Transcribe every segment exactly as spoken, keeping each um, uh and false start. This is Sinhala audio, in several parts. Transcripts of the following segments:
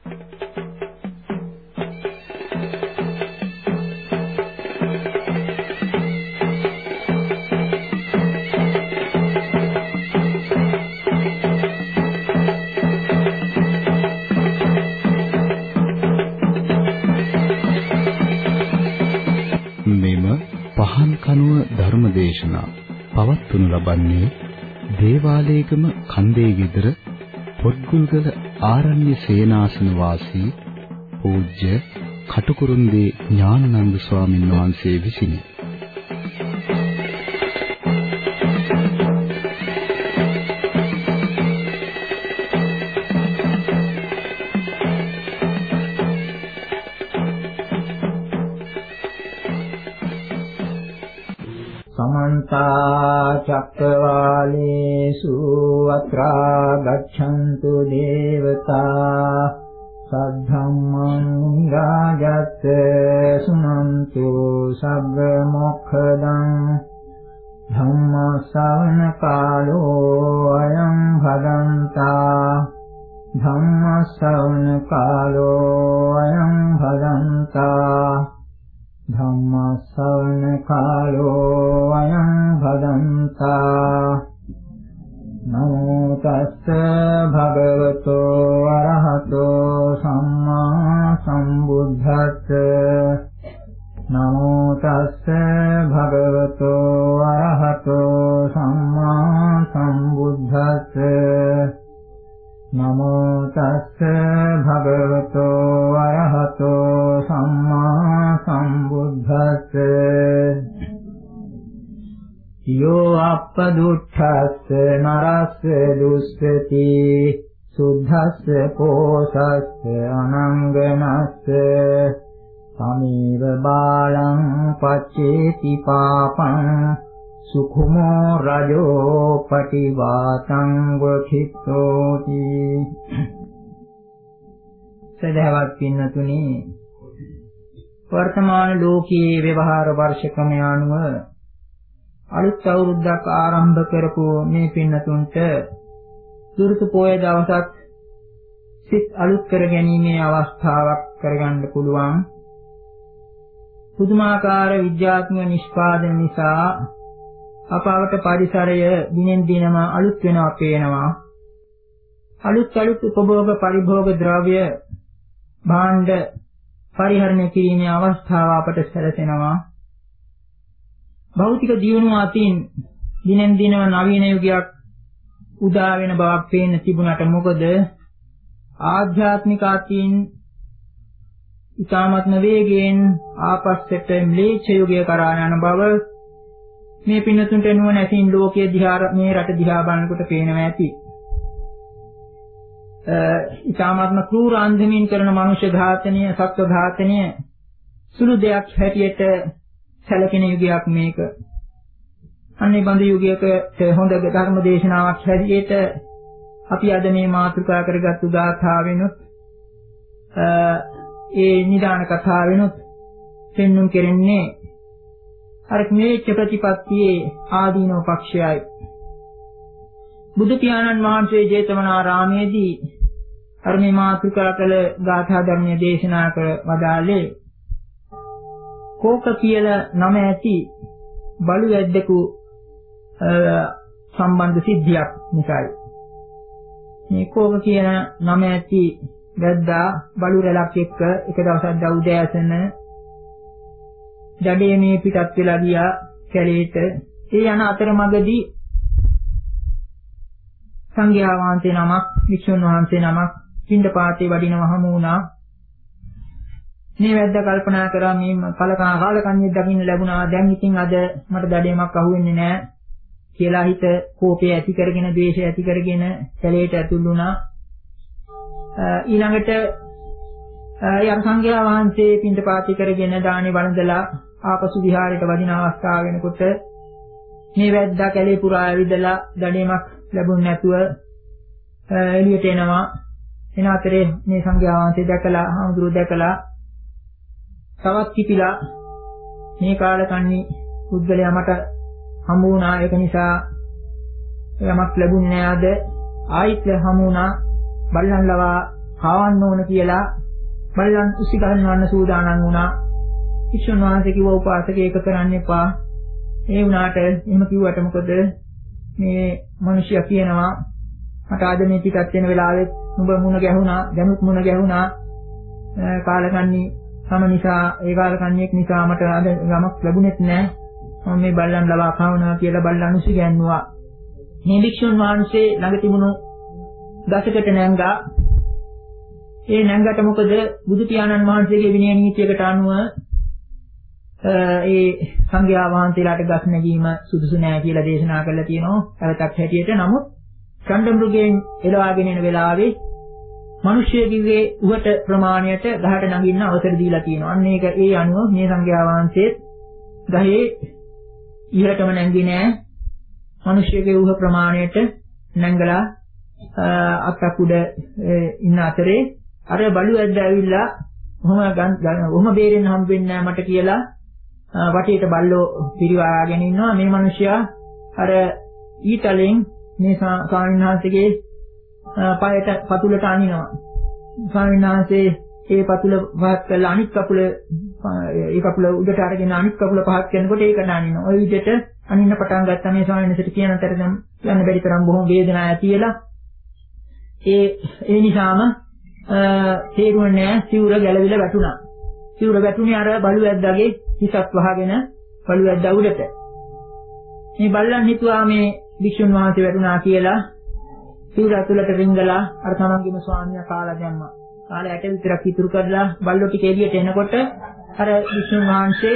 ධර්මදේශනා පවත්වනු ලබන්නේ දේවාලේගම කන්දේ ගෙදර පොත්ගුල්ගල ආරණ්‍ය සේනාසන වාසී පූජ්‍ය කටුකුරුන්දී ඥානানন্দ ස්වාමීන් වහන්සේ විසිනි. චක්කවාලේසු අත්‍රා ගච්ඡන්තු දේවතා සද්ධම්මං රාජත් සුනන්තු සග්ග මොක්ඛදං ධම්ම ශ්‍රවණ කාලෝ අයං භදන්තා ධම්ම ශ්‍රවණ කාලෝ අයං භදන්තා ධම්ම ශ්‍රවණ කාලෝ අයං භදන්තා නමෝ තස්ස භගවතෝ අරහතෝ සම්මා සම්බුද්දස්ස නමෝ තස්ස භගවතෝ අරහතෝ සම්මා සම්බුද්දස්ස නමෝ තස්ස භගවතෝ අරහතෝ සම්මා සම්බුද්දස්ස යෝ අප්පදුක්ඛස්ස නරස්ස දුස්සති සුද්ධස්ස පෝසස්ස අනංගනස්ස සමීව බාලං පච්චේති පාපං සුඛමෝ රජෝ පටිවාතං වචිත්තෝති. සදහවත් පින්නතුනි, වර්තමාන ලෝකයේ ව්‍යවහාර වර්ෂ ක්‍රමය අනුව අලුත් අවුරුද්දක් ආරම්භ කරපු මේ පින්නතුන්ට සුරුතු පොය දවසක් සිත් අලුත් කර ගැනීමේ අවස්ථාවක් කරගන්න පුළුවන්. පුදුමාකාර විද්‍යාත්මක නිෂ්පාදන නිසා අපවට පරිසරය දිනෙන් දිනම අලුත් වෙනවා පේනවා. අලුත් අලුත් උපභෝග පරිභෝග ද්‍රව්‍ය භාණ්ඩ පරිහරණය කිරීමේ අවස්ථාව අපට සැලසෙනවා. භෞතික දියුණුව අතින් දිනෙන් දිනම නවීන යුගයක් උදා වෙන බවක් පේන තිබුණාට මොකද ආධ්‍යාත්මික අතින් ඉතාමත්ම වේගයෙන් ආපස්සට ම්ලේච්ඡ යුගය කරා යන බව මේ පින්නතුන්ට නුවණ ඇතින් ලෝකයේ දිහා මේ රට දිහා බලනකොට පේනවා ඇති. ඉතාමත්ම ක්‍රූර අන්දමින් කරන මනුෂ්‍ය ඝාතනය, සත්ව ඝාතනය සුළු දෙයක් හැටියට සැලකෙන යුගයක් මේක. අන්නේ බඳු යුගයකට හොඳ ධර්ම දේශනාවක් හැටියට අපි අද මේ මාතෘකා කරගත්තු ගාථාවෙනුත් ඒ නිදාන කතාවෙනුත් පෙන්눔 කෙරෙන්නේ අර මේච්ඡ ප්‍රතිපත්තියේ ආදීනෝ පක්ෂයයි. බුදු පියාණන් වහන්සේ ජේතවනාරාමේදී අර මේ මාතෘකා කළ ගාථා ධර්මයේ දේශනා කර වදාළේ කෝක කියලා නම ඇති බලු වැද්දෙකු සම්බන්ධ සිද්ධියක් නිසායි. මේ කෝක කියන නම ඇති වැද්දා බලු රැලක් එක්ක එක දවසක් දවුදෑසන ජඩේ මේ පිටත් වෙලා ගියා කැලේට. ඒ යන අතරමඟදී සංඝයා වහන්සේ නමක්, වික්ෂුන් වහන්සේ නමක් පින්ඩපාතේ වඩිනව හමු වුණා. මේ වැද්දා කල්පනා කරා මේ කලකා කාලකන්ණියක් දකින්න ලැබුණා. දැන් ඉතින් අද මට දඩේමක් අහුවෙන්නේ නැහැ කියලා හිත කෝපය ඇති කරගෙන, ද්වේෂය ඇති කරගෙන කැලේට ඇතුල් වුණා. ඊළඟට යම් සංඝයා වහන්සේ පින්ඩපාතේ කරගෙන දානේ වළඳලා ආපසු විහාරයට වදින අවස්ථාව වෙනකොට මේ වැද්දා කැලේ පුරා ඇවිදලා දඩේමක් ලැබුණ නැතුව එළියට එනවා. එන අතරේ මේ සංඝයා වහන්සේ දැකලා, හාමුදුරුවෝ දැකලා තවත් කිපිලා මේ කාලකන්ණි පුද්ගලයා මට හමු වුණා, ඒක නිසා යමක් ලැබුණේ නෑද? ආයිත් හමු වුණා. බල්ලන් ලවා කාවන්න ඕන කියලා බල්ලන් උසි ගන්නවන්න සූදානම් වුණා. වික්ෂුන් වහන්සේ කිව්වා උපාසක ඒක කරන්න එපා. ඒ වුණාට එහෙම කිව්වට මොකද මේ මිනිස්සුයා කියනවා මට ආද මේ පිටත් වෙන වෙලාවෙත් නුඹ මුණ ගැහුණා, දැනුත් මුණ ගැහුණා. කාලකන්ණි සම නිසා ඒ කාලකන්ණියෙක් නිසා මට ආද ගමක් ලැබුණෙත් නැහැ. මම මේ බල්ලන් ලවා කවනවා කියලා බල්ලන් උසි ගැන්නුවා. මේ වික්ෂුන් වහන්සේ ළඟ තිබුණු දසකට නැංගා. ඒ නැංගට මොකද බුදු පියාණන් වහන්සේගේ විනය නීතියකට අනුව ඒ සංඝයා වහන්සේලාට ගස් නැගීම සුදුසු නෑ කියලා දේශනා කරලා තියෙනවා. අවතක් හැටියට නමුත් ඡණ්ඩ මෘගයෙන් එළවාගෙන එන වෙලාවේ මිනිස්සුගේ උවට ප්‍රමාණයට ගහට නගින්න අවසර දීලා තියෙනවා. අන්න ඒක ඒ අනුව මේ සංඝයා වහන්සේත් ගහේ ඉහළටම නැංගි නෑ. මිනිස්සුගේ උහ ප්‍රමාණයට නැංගලා අත්තක් උඩ ඉන්න අතරේ අර බලු ඇද්ද ඇවිල්ලා කොහොම කොහොම බේරෙන්න හම්බෙන්නේ නැහැ මට කියලා වටේට බල්ලෝ පිරිවාගෙන ඉන්නවා. මේ මිනිසයා අර ඊතලෙන් මේ ස්වාමීන් වහන්සේගේ පායට පතුලට අනිනවා. ස්වාමීන් වහන්සේ ඒ පතුල පහත් කරලා අනිත් කකුල ඒ කකුල උඩට අරගෙන අනිත් කකුල පහත් කරනකොට ඒක දානිනවා. ওই විදිහට අනින්න පටන් ගත්තා. මේ ස්වාමීන් වහන්සේට කියන අතර දැන් යන්න බැරි තරම් බොහොම වේදනාවක් ඇතිලා ඒ ඒ නිසාම තේරුන්නේ නැහැ සිවුර ගැලවිලා වැටුණා. සිවුර වැටුනේ අර බලු ඇද්දාගේ හිසත් වහගෙන බලු ඇද්දා උඩට. මේ බල්ලන් හිතුවා මේ වික්ෂුන් වහන්සේ වැටුණා කියලා සිවුර ඇතුළට රිංගලා අර තමන්ගේම ස්වාමියා කාලා දැම්මා. කාලා ඇට විතරක් ඉතුරු කරලා බල්ලෝ ටික එළියට එනකොට අර වික්ෂුන් වහන්සේ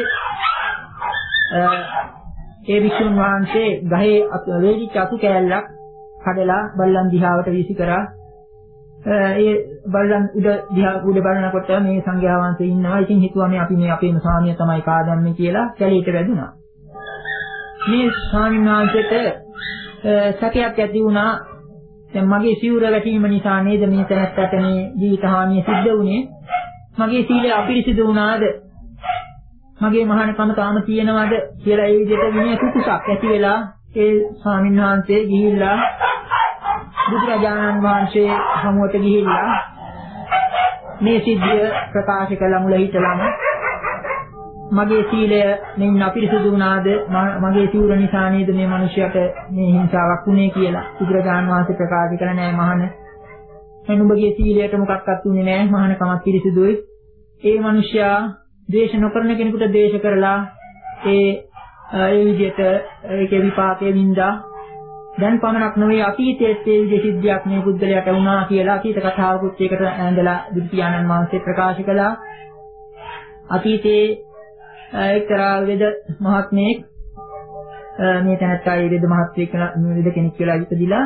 ඒ වික්ෂුන් වහන්සේ ගහේ වේලිච්ච අතු කෑල්ලක් කඩලා බල්ලන් දිහාවට වීසි කරා. ඒ බල්ලන් උඩ දිහා උඩ බලනකොට මේ සංඝයා වහන්සේ ඉන්නවා. ඉතින් හිතුවා මේ අපි මේ අපේම ස්වාමියා තමයි කාදන්නේ කියලා කැලේට වැදුනා. මේ ස්වාමීන් වහන්සේට සැකයක් ඇති වුණා. දැන් මගේ සිවුර වැටීම නිසා නේද මේ තැනට මේ ජීවිත හානිය සිද්ධ වුණේ? මගේ සීලය අපිරිසිදු වුණාද? මගේ මහානකම තාම තියෙනවද කියලා ඒ විදිහට විනය කුකුසක් ඇති වෙලා ඒ ස්වාමීන් වහන්සේ ගිහිල්ලා බුදුරජාණන් වහන්සේ හමුවට ගිහිල්ලා මේ සිද්ධිය ප්‍රකාශ කළ මුල හිටලම මගේ සීලය මෙන්න අපිරිසුදු වුණාද මගේ සිවුර නිසා නේද මේ මිනිහයාට මේ හිංසාවක් වුණේ කියලා බුදුරජාණන් වහන්සේ ප්‍රකාශ කළ නෑ මහණ මේ නුඹගේ සීලයට මොකක්වත් වුණේ නෑ මහණකමක් පිරිසුදුයි. ඒ මිනිහයා ද්වේෂ නොකරන කෙනෙකුට ද්වේෂ කරලා ඒ ඒ විදිහට ඒකේ විපාකයේ වින්දා දැන් පමණක් නෙවෙයි අතීතයේ ඒ විදිහේ සිද්ධියක් මේ බුද්ධලයට වුණා කියලා අතීත කතාවකුත් ඒකට ඇඳලා බුදු පියාණන් වහන්සේ ප්‍රකාශ කළා. අතීතයේ එක්තරා වේද මහත්මයෙක් මේ තැනත්තායි වේද මහත්මයෙක් වේද කෙනෙක් කියලා ඉපදිලා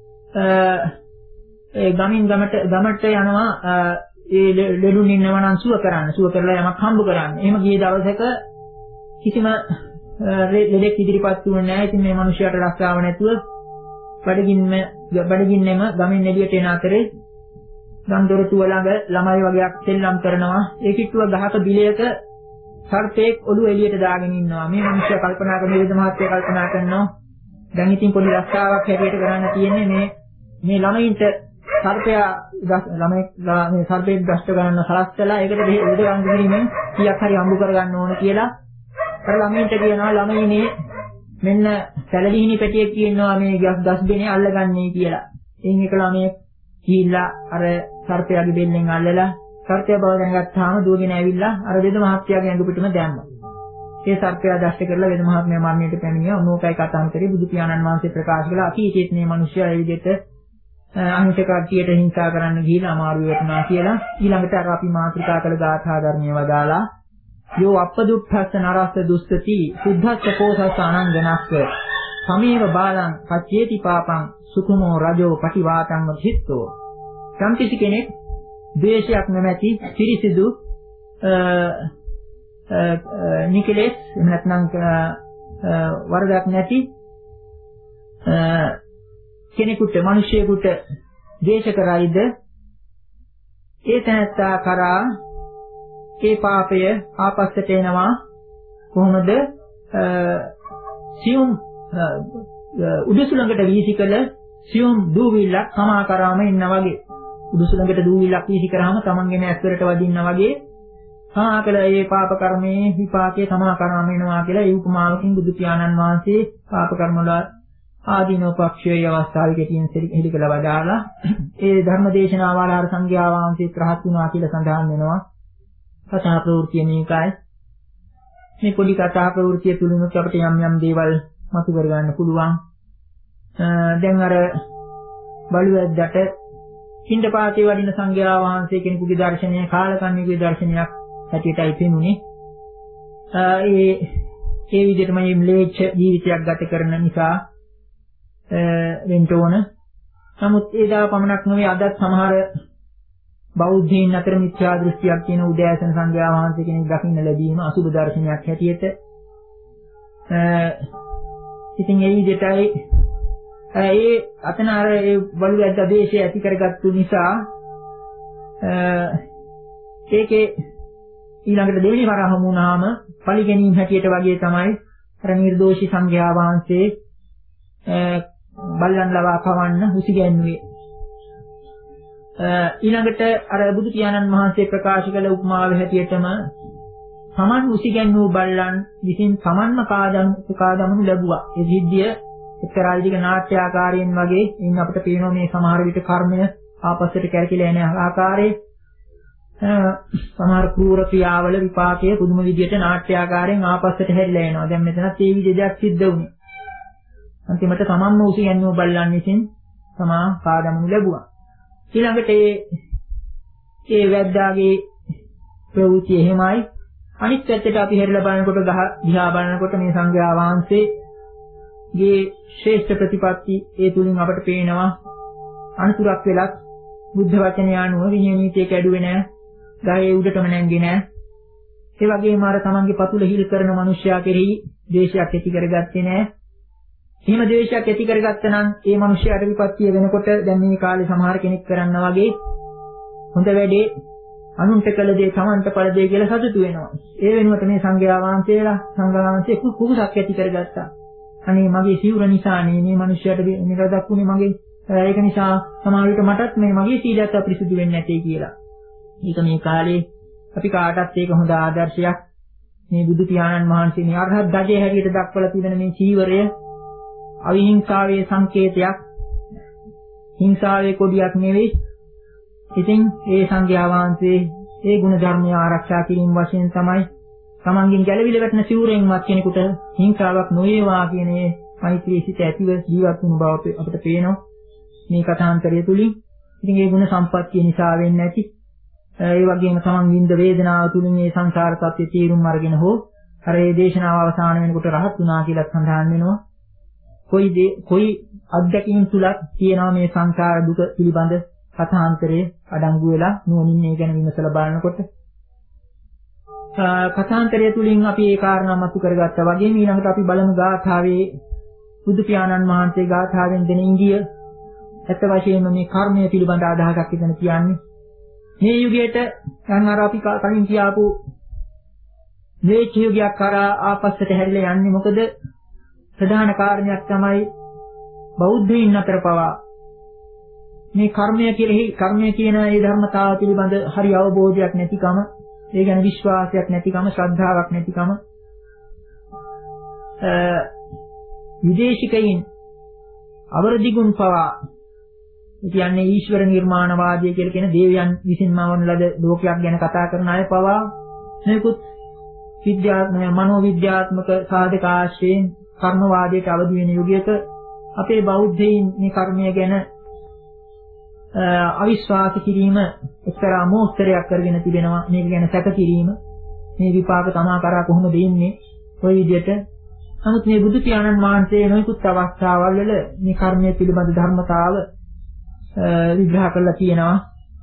ඒ ගමින් ගමට ගමට යනවා ඒ ලෙඩුන් ඉන්නව නම් සුව කරන්න සුව කරලා යමක් හම්බ කරන්න. එහෙම ගිය දවසක කිසිම ලෙඩෙක් ඉදිරිපත් වුණේ නැහැ. ඉතින් මේ මිනිහයාට රස්සාව නැතුව බඩගින්න බඩගින්නෙම ගමින් එළියට එන අතරේ ගම්දොරටුව ළඟ ළමයි වගේක් සෙල්ලම් කරනවා. ඒ කිට්ටුව ගහක බිලයක සර්පෙක් ඔළුව එළියට දාගෙන ඉන්නවා. මේ මිනිහයා කල්පනා කරන වේද මහත්තයා කල්පනා කරනවා දැන් ඉතින් පොඩි රස්සාවක් හැටියට කරන්න තියෙන්නේ මේ මේ ළමයින්ට සර්පයා ළමයි මේ සර්පෙක් දෂ්ට ගන්න සලස්සලා ඒකට වේද ගන්න ගිහින් කීයක් හරි හම්බ කරගන්න ඕන කියලා අර ළමයින්ට කියනවා ළමයිනේ මෙන්න සැලලිහිණි පැටියෙක් කියනවා මේ ගස් දස් දෙනේ අල්ලගන්නේ කියලා. එයින් එක ළමයෙක් ගිහිල්ලා අර සර්පයාගේ බෙල්ලෙන් අල්ලලා සර්පය බව දැනගත්තාම දුවගෙන ඇවිල්ලා අර වේද මහත්තයාගේ ඇඟ පිටම දැම්මා. ඒ සර්පයා දෂ්ට කරලා වේද මහත්මයා මරණයට පැමිණියා. මොකයි කතාන්තරේ බුදු පියාණන් වහන්සේ ප්‍රකාශ කළා අතීතයේ මේ මිනිස්සයා ඒ විදිහට අහිංසක කට්ටියට හිංසා කරන්න ගිහිල්ලා අමාරු වෙනවා කියලා. ඊළඟට අර අපි මාතෘකා කළ ගාථා ධර්මයේ වදාලා යෝ අපදුක්ඛස්ස නරස්ස දුස්සති සුද්ධස්ස කෝසස්ස අනංගනස්ස සමේව බාලං පච්චේති පාපං සුකුමෝ රජෝ පටිවාතං චිත්තෝ. සම්පිති කෙනෙක් ද්වේෂයක් නැමැති පිරිසිදු නිකලෙස් එහෙම නැත්නම් වරදක් නැති කෙනෙකුට මිනිසියෙකුට ද්වේෂ කරයිද ඒ තැනත්තා කරා ඒ පාපය ආපස්සට එනවා කොහොමද? සියුම් උඩුසුළඟට වීසිකල සියුම් දූවිල්ලක් තමා කරාම ඉන්නා වගේ. උඩුසුළඟට දූවිලක් වීසි කරාම තමන්ගේම ඇස්වලට වදින්නා වගේ සමාකල ඒ පාප කර්මයේ විපාකයේ සමාකරාම වෙනවා කියලා ඒ උපමාවකින් බුදු පියාණන් වහන්සේ පාප කර්ම වල ආදීනෝ පක්ෂයේ අවස්ථාවේ කෙටියෙන් හෙළි කළ වදාලා ඒ ධර්ම දේශනාව වල ආර සංඝයා වහන්සේත් රහත් වුණා කියලා සඳහන් වෙනවා. කතා ප්‍රවෘත්ති මේකයි. මේ පොඩි කතා ප්‍රවෘත්තිය තුලිනුත් අපිට යම් යම් දේවල් මතු කර ගන්න පුළුවන්. දැන් අර බලුවැද්දට පින්ඩපාතේ වඩින සංඝයා වහන්සේ කෙනෙකුගේ දර්ශනය කාලකන්ණිකුගේ දර්ශනයක් හැටියටයි පෙනුනේ. ඒ ඒ විදිහටම මේ ම්ලේච්ඡ ජීවිතයක් ගත කරන නිසා වෙන්න ඕන. නමුත් ඒ දා පමණක් නෙවෙයි අදත් සමහර බෞද්ධයින් අතර මිත්‍යා දෘෂ්ටියක් තියෙන උදෑසන සංඝයා වහන්සේ කෙනෙක් දකින්න ලැබීම අසුබ දර්ශනයක් හැටියට. ඉතින් ඒ විදිහටයි ඒ අතන අර ඒ බලුවැද්ද දේශය ඇති කරගත්තු නිසා ඒකේ ඊළඟට දෙවෙනි වර හමු වුණාම පරිගැනීම් හැටියට වගේ තමයි අර නිර්දෝෂී සංඝයා වහන්සේ බල්ලන් ලවා කවන්න උසිගැන්වුවේ. ඊළඟට අර බුදු පියාණන් වහන්සේ ප්‍රකාශ කළ උපමාවේ හැටියටම සමන් උසිගැන්වූ බල්ලන් විසින් සමන්ම කාදම් කාදමනු ලැබුවා. ඒ සිද්ධිය එක්තරා විදිහක නාට්‍යාකාරයෙන් වගේ ඉන්න අපිට පේනවා මේ සමහර විට කර්මය ආපස්සට කැරකිලා යන ආකාරයේ සමහර ක්‍රූර ක්‍රියාවල විපාකයේ පුදුම විදිහට නාට්‍යාකාරයෙන් ආපස්සට හැරිලා එනවා. දැන් මෙතනත් ඒ විදිහ දෙයක් සිද්ධ වුණේ. අන්තිමට තමන්ම උසිගැන්වූ බල්ලන් විසින් තමා කාදමනු ලැබුවා. ඊළඟට ඒ ඒ වැද්දාගේ ප්‍රවෘත්ති එහෙමයි. අනිත් පැත්තට අපි හැරිලා බලනකොට ගහ දිහා බලනකොට මේ සංඝයා වහන්සේගේ ශ්‍රේෂ්ඨ ප්‍රතිපත්ති ඒ තුලින් අපට පේනවා අනුතරක් වෙලක් බුද්ධ වචනය අනුව විනය නීතිය කැඩුවේ නැහැ. ගහේ උඩටම නැංගේ නැහැ. ඒ වගේම අර තමන්ගේ පතුල හිල් කරන මිනිසයා කෙරෙහි ද්වේෂයක් ඇති කරගත්තේ නැහැ. එහෙම ද්වේෂයක් ඇති කරගත්තා නම් ඒ මිනිසයාට විපත්තිය වෙනකොට දැන් මේ කාලේ සමහර කෙනෙක් කරනවා වගේ හොඳ වැඩේ අනුන්ට කළ දේ තමන්ට පළ දේ කියලා සතුටු වෙනවා. ඒ වෙනුවට මේ සංඝයා වහන්සේලා සංඝයා වහන්සේ කුකුසක් ඇති කරගත්තා. අනේ මගේ සිවුර නිසානේ මේ මිනිසයාට නිරදක් වුණේ මගේ ඒක නිසා සමහර විට මටත් මේ මගේ සීලයත් අපිරිසුදු වෙන්නේ නැtei කියලා. ඒක මේ කාලේ අපි කාටත් ඒක හොඳ ආදර්ශයක්. මේ බුදු පියාණන් වහන්සේ මේ අරහත් ධජය හැටියට දක්වලා තියෙන මේ චීවරය අවිහිංසාවේ සංකේතයක්. හිංසාවේ කොඩියක් නෙවෙයි. ඉතින් ඒ සංඝයා වහන්සේ ඒ ගුණ ධර්මය ආරක්ෂා කිරීම වශයෙන් තමයි තමන්ගෙන් ගැළවිල වැටෙන සිවුරෙන්වත් කෙනෙකුට හිංසාවක් නොවේවා කියන මේ මෛත්‍රී සිත ඇතිව ජීවත් වුණු බව අපිට පේනවා මේ කථාන්තරය තුලින්. ඉතින් ඒ ගුණ සම්පත්තිය නිසා වෙන්නේ නැති ඒ වගේම තමන් විඳ වේදනාව තුලින් මේ සංසාර සත්‍ය තීරුම් අරගෙන හෝ අර ඒ දේශනාව අවසාන වෙනකොට රහත් වුණා කියලා සඳහන් වෙනවා. කොයි දේ කොයි අත්දැකීම් තුලක් තියෙනවා මේ සංසාර දුක පිළිබඳ කථාන්තරයේ අඩංගු වෙලා නුවණින් මේ ගැන විමසලා බලනකොට කථාන්තරය තුලින් අපි ඒ කාරණා මතු කරගත්තා වගේ ඊළඟට අපි බලමු ගාථාවේ බුදු පියාණන් වහන්සේ ගාථාවෙන් දෙන ඉංගිය ඇත්ත වශයෙන්ම මේ කර්මය පිළිබඳ අදහසක් ඉදන කියන්නේ මේ යුගයට දැන් අර අපි කලින් කියාපු මේ යුගයක් කරා ආපස්සට හැරිලා යන්නේ මොකද ප්‍රධාන කාරණයක් තමයි බෞද්ධයින් අතර පවා මේ කර්මය කෙරෙහි කර්මය කියන ඒ ධර්මතාව පිළිබඳ හරි අවබෝධයක් නැතිකම, ඒ ගැන විශ්වාසයක් නැතිකම, ශ්‍රද්ධාවක් නැතිකම විදේශිකයින් අවරදිගුන් පවා කියන්නේ ඊශ්වර නිර්මාණවාදය කියලා කියන දේවයන් විසින්ම වන ලද ලෝකයක් ගැන කතා කරන අය පවා මේකුත් විද්‍යාත්මක මනෝවිද්‍යාත්මක සාධක ආශ්‍රයෙන් කර්මවාදයට අවදි වෙන යුගයක අපේ බෞද්ධයින් මේ කර්මය ගැන අවිශ්වාස කිරීම එක්තරා මෝස්තරයක් කරගෙන තිබෙනවා. මේක ගැන සැක කිරීම මේ විපාක තමා කරා කොහොමද ඉන්නේ ඔය විදිහට. නමුත් මේ බුදු පියාණන් වහන්සේ නොයෙකුත් අවස්ථාවල් වල මේ කර්මය පිළිබඳ ධර්මතාව විග්‍රහ කරලා තියෙනවා.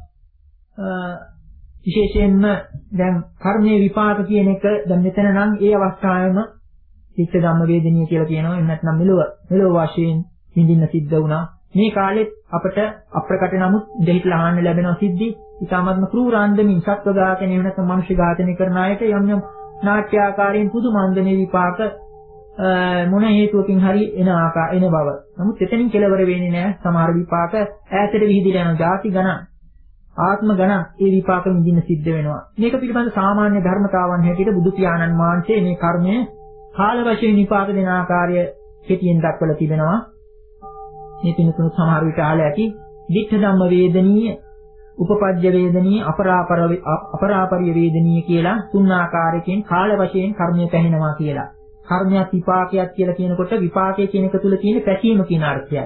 විශේෂයෙන්ම දැන් කර්මයේ විපාක කියන එක දැන් මෙතන නම් ඒ අවස්ථාවේම චිත්ත ධම්ම වේදනීය කියලා කියනවා. එහෙම නැත්නම් මෙලොව මෙලොව වශයෙන් විඳින්න සිද්ධ වුණා. මේ කාලෙත් අපට අප්‍රකට නමුත් දෙහිట్లా ආන්න ලැබෙන සිද්ධි ඉතාමත්ම ක්‍රූරාන්දමින් සත්ව ඝාතනය වෙන නැත්නම් මනුෂ්‍ය ඝාතනය කරන අයට යම් යම් නාට්‍ය ආකාරයෙන් පුදුමාන්දමේ විපාක මොන හේතුවකින් හරි එන ආකාර එන බව. නමුත් එතනින් කෙලවර වෙන්නේ නැහැ. සමහර විපාක ඈතට විහිදිලා යන ಜಾති ගණන්. ආත්ම ගණන් ඒ විපාක විඳින්න සිද්ධ වෙනවා. මේක පිළිබඳ සාමාන්‍ය ධර්මතාවන් හැටියට බුදු පියාණන් වහන්සේ මේ කර්මය කාල වශයෙන් විපාක දෙන ආකාරය කෙටියෙන් දක්වලා තිබෙනවා. මේ පින්තුණු සමහර විට අහලා ඇති දිට්ඨ ධම්ම වේදනීය, උපපජ්ජ වේදනීය, අපරාපර අපරාපරිය වේදනීය කියලා තුන් ආකාරයකින් කාල වශයෙන් කර්මය පැහැෙනවා කියලා. කර්මයක් විපාකයක් කියලා කියනකොට විපාකයේ කියන එක තුල තියෙන පැසීම කියන අර්ථයයි.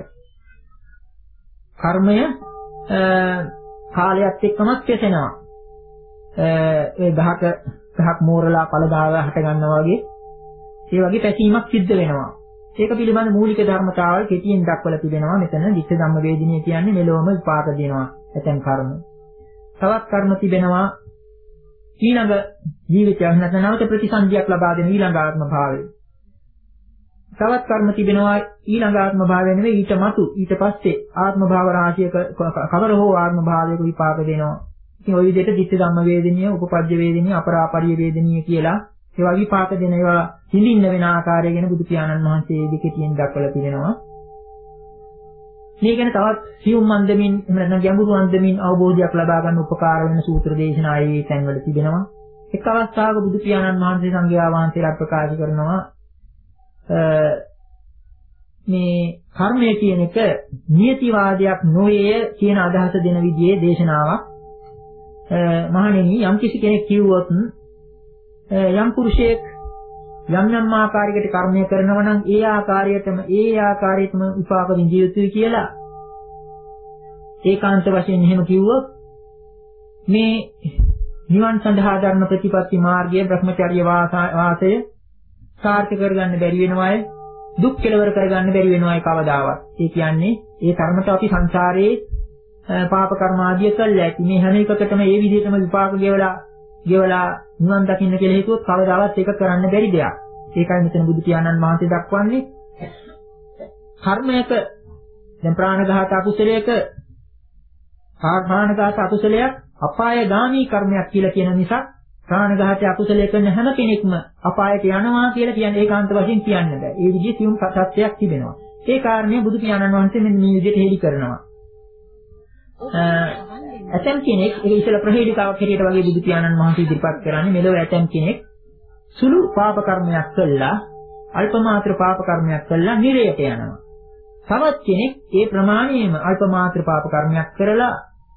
කර්මය කාලයත් එක්කම පැසෙනවා. ඒ ගහක ගහක් මෝරලා පළදාව හට ගන්නවා වගේ ඒ වගේ පැසීමක් සිද්ධ වෙනවා. ඒක පිළිබඳ මූලික ධර්මතාවල් කෙටියෙන් දක්වලා තිබෙනවා. මෙතන දිට්ඨ ධම්ම වේදිනිය කියන්නේ මෙලොවම විපාක දෙනවා. ඇතැම් කර්ම. තවත් කර්ම තිබෙනවා ඊළඟ ජීවිතයක් නැත්නම් නැවත ප්‍රතිසන්දියක් ලබා දෙන ඊළඟ ආත්ම භාවය. තවත් කර්ම තිබෙනවා ඊළඟ ආත්ම භාවය නෙවෙයි ඊට මතු ඊට පස්සේ ආත්ම භාව රාශියක කවර හෝ ආත්ම භාවයක විපාක දෙනවා. ඉතින් ওই විදිහට දිට්ඨ ධම්ම වේදිනිය, උපපජ්ජ වේදිනිය, අපරාපරිය වේදිනිය කියලා ඒවා විපාක දෙන ඒවා හිඳින්න වෙන ආකාරය ගැන බුදු පියාණන් වහන්සේ දෙකටියෙන් දක්වලා තිබෙනවා. මේ ගැන තවත් සියුම් අන්දමින් එහෙම නැත්නම් ගැඹුරු අන්දමින් අවබෝධයක් ලබා ගන්න උපකාර වෙන සූත්‍ර දේශනා ඒ තැන්වල තිබෙනවා. එක් අවස්ථාවක බුදු පියාණන් වහන්සේ සංඝයා වහන්සේලා ප්‍රකාශ කරනවා මේ කර්මය කියන එක නියතිවාදයක් නොවේ කියන අදහස දෙන විදිහේ දේශනාවක්. මහණෙනි යම් කිසි කෙනෙක් කිව්වොත් යම් පුරුෂයෙක් යම් යම් ආකාරයකට කර්මය කරනවා නම් ඒ ආකාරයටම ඒ ආකාරයටම විපාක විඳිය යුතුයි කියලා ඒකාන්ත වශයෙන් එහෙම කිව්වොත් මේ නිවන් සඳහා ධර්ම ප්‍රතිපත්ති මාර්ගය බ්‍රහ්මචර්ය වාසය සාර්ථක කරගන්න බැරි වෙනවායි දුක් කෙලවර කරගන්න බැරි වෙනවායි කවදාවත්. ඒ කියන්නේ ඒ කර්මත අපි සංසාරයේ පාප කර්ම ආදිය කළා ඇති මේ හැම එකකටම ඒ විදිහටම විපාක ගෙවලා ගෙවලා නිවන් දකින්න කියලා හිතුවොත් කවදාවත් ඒක කරන්න බැරි දෙයක්. ඒකයි මෙතන බුදු පියාණන් වහන්සේ දක්වන්නේ කර්මයක දැන් ප්‍රාණඝාත අකුසලයක ප්‍රාණඝාත අකුසලයක් අපායගාමී කර්මයක් කියලා කියන නිසා ප්‍රාණඝාත අකුසලයක කරන හැම කෙනෙක්ම අපායට යනවා කියලා කියන්නේ ඒකාන්ත වශයෙන් කියන්න බෑ. ඒ විදිහේ සියුම් සත්‍යයක් තිබෙනවා. ඒ කාරණේ බුදු පියාණන් වහන්සේ මෙන්න මේ විදිහට හෙළි කරනවා. ඇතම් කෙනෙක් ඒක ඉතල ප්‍රහේලිකාවක් හැටියට වගේ බුදු පියාණන් වහන්සේ ඉදිරිපත් කරන්නේ මෙලොව ඇතම් කෙනෙක් සුළු පාප කර්මයක් කළා අල්ප මාත්‍ර පාප කර්මයක් කළා නිරයට යනවා. තවත් කෙනෙක් ඒ ප්‍රමාණයෙම අල්ප මාත්‍ර පාප කර්මයක් කරලා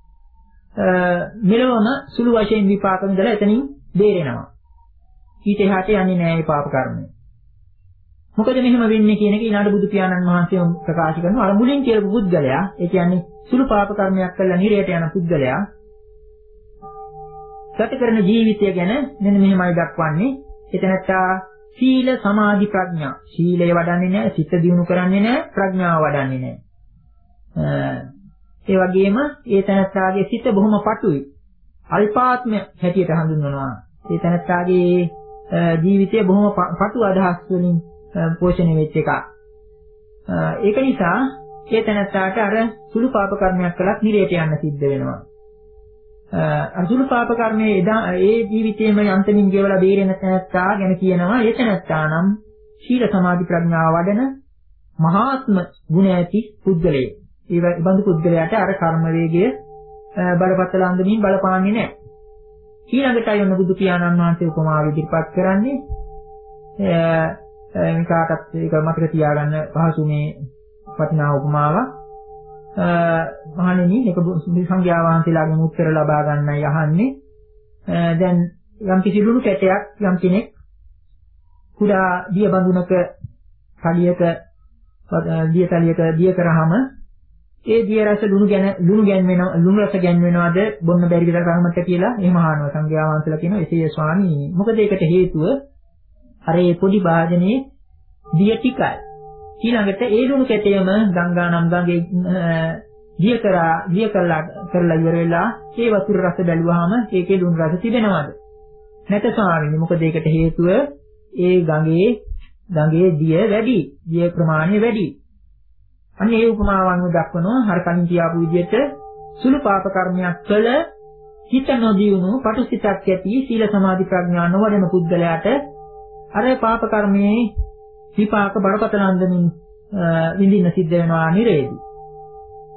මෙලොවම සුළු වශයෙන් විපාක විඳලා එතනින් බේරෙනවා. ඊට එහාට යන්නේ නෑ මේ පාප කර්මය. මොකද මෙහෙම වෙන්නේ කියන එක ඊළඟ බුදු පියාණන් වහන්සේ ප්‍රකාශ කරනවා. අර මුලින් කියපු පුද්ගලයා ඒ කියන්නේ සුළු පාප කර්මයක් කළා නිරයට යන පුද්ගලයා ගත කරන ජීවිතය ගැන මෙන්න මෙහෙමයි දක්වන්නේ. එතනත්තා සීල සමාධි ප්‍රඥා සීලය වඩන්නේ නැහැ, සිත දියුණු කරන්නේ නැහැ, ප්‍රඥාව වඩන්නේ නැහැ. ඒ වගේම ඒ තනත්තාගේ සිත බොහොම පටුයි. අල්පාත්ම හැටියට හඳුන්වනවා. ඒ තනත්තාගේ ජීවිතය බොහොම පටු අදහස් වලින් පෝෂණය වෙච්ච එකක්. ඒක නිසා ඒ තනත්තාට අර සුළු පාප කර්මයක් කළත් නිරයට යන්න සිද්ධ වෙනවා. අර සුළු පාප කර්මයේ එදා ඒ ජීවිතයේම යන්තමින් ගෙවලා බේරෙන තනත්තා ගැන කියනවා. ඒ තනත්තා නම් සීල සමාධි ප්‍රඥාව වඩන මහාත්ම ගුණ ඇති පුද්ගලයෙක්. ඒ බඳු පුද්ගලයාට අර කර්ම වේගය බලපතල අන්දමින් බලපාන්නේ නැහැ. ඊළඟටයි ඔන්න බුදු පියාණන් වහන්සේ උපමාව ඉදිරිපත් කරන්නේ. මේකටත් ඒක මතක තියාගන්න පහසු මේ වටිනා උපමාවක්. මහණෙනි මේක සංඝයා වහන්සේලාගෙන් උත්තර ලබා ගන්නයි අහන්නේ. දැන් යම් කිසි ලුණු කැටයක් යම් කෙනෙක් කුඩා දිය බඳුනක කඩියක දිය තලියක දිය කරාම ඒ දිය රස ලුණු ගැන ලුණු ගැන් වෙනව ලුණු රස ගැන් වෙනවද බොන්න බැරි විදිහට කර්මත කියලා එහෙම අහනවා. සංඝයා වහන්සේලා කියනවා එසේ ස්වාමී මොකද ඒකට හේතුව අර ඒ පොඩි භාජනයේ දිය ටිකයි. ඊළඟට ඒ ලුණු කැටයම ගංගා නම් ගඟේ දිය කරා දිය කරලා කරලා ඉවර වෙලා ඒ වතුර රස බැලුවාම ඒකේ ලුණු රස තිබෙනවද? නැත ස්වාමීනි. මොකද ඒකට හේතුව ඒ ගඟේ ගඟේ දිය වැඩි. දිය ප්‍රමාණය වැඩි. අන්න ඒ උපමාවන්ව දක්වනවා. හර කලින් කියාපු විදිහට සුළු පාප කර්මයක් කළ හිත නොදියුණු පටුසිතක් ඇති සීල සමාධි ප්‍රඥා නොවැඩෙන පුද්ගලයාට අර පාප කර්මයේ විපාක බරපතල අන්දමින් විඳින්න සිද්ධ වෙනවා නිරේදී.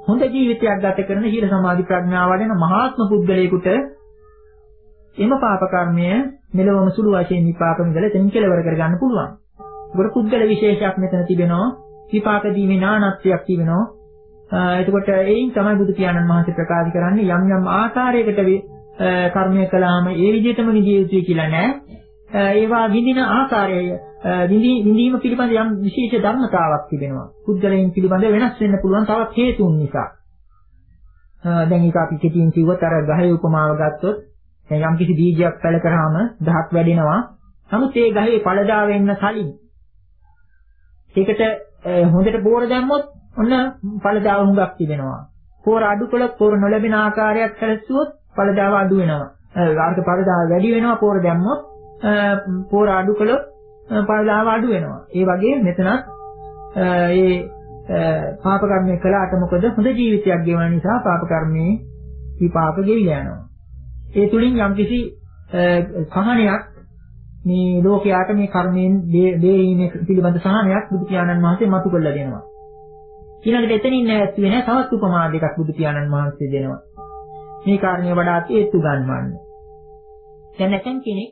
හොඳ ජීවිතයක් ගත කරන සීල සමාධි ප්‍රඥා වඩන මහාත්ම පුද්ගලයෙකුට එම පාප කර්මය මෙලොවම සුළු වශයෙන් විපාක මිදලා තෙන් කෙලවර කරගන්න පුළුවන්. ඒකට පුද්ගල විශේෂයක් මෙතන තිබෙනවා. විපාක දීමේ නානත්වයක් තිබෙනවා. එතකොට ඒයින් තමයි බුදු පියාණන් වහන්සේ ප්‍රකාශ කරන්නේ යම් යම් ආකාරයකට කර්මය කළාම ඒ විදිහටම විදිය යුතුයි කියලා නෑ. ඒවා විඳින ආකාරය විඳීම පිළිබඳ යම් විශේෂ ධර්මතාවක් තිබෙනවා. පුද්ගලයන් පිළිබඳ වෙනස් වෙන්න පුළුවන් තවත් හේතුන් නිසා. දැන් ඒක අපි කෙටියෙන් කිව්වොත් අර ගහේ උපමාව ගත්තොත් දැන් යම් කිසි බීජයක් පැල කරාම දහක් වැඩෙනවා. නමුත් ඒ ගහේ පළදා වෙන්න කලින් ඒකට හොඳට බෝර දැම්මොත් ඔන්න පළදාව හුඟක් තිබෙනවා. පෝර අඩු කළොත් පෝර නොලැබෙන ආකාරයක් සැලසුවොත් පළදාව අඩු වෙනවා. ආර්ථ පළදාව වැඩි වෙනවා පෝර දැම්මොත් පෝර අඩු කළොත් පළදාව අඩු වෙනවා. ඒ වගේ මෙතනත් ඒ පාප කර්මය කළාට මොකද හොඳ ජීවිතයක් ගෙවන නිසා පාප කර්මයේ විපාක ගෙවිලා යනවා. ඒ තුලින් යම්කිසි සහනයක් මේ ලෝකයාට මේ කර්මයෙන් බේරීමේ පිළිබඳ සහනයක් බුදු පියාණන් වහන්සේ මතු කරලා දෙනවා. ඊළඟට එතනින් නැති වෙන තවත් උපමා දෙකක් බුදු පියාණන් වහන්සේ දෙනවා. මේ කාරණේ වඩාත් හේතු ගන්නවන්න. දැන් නැතන් කෙනෙක්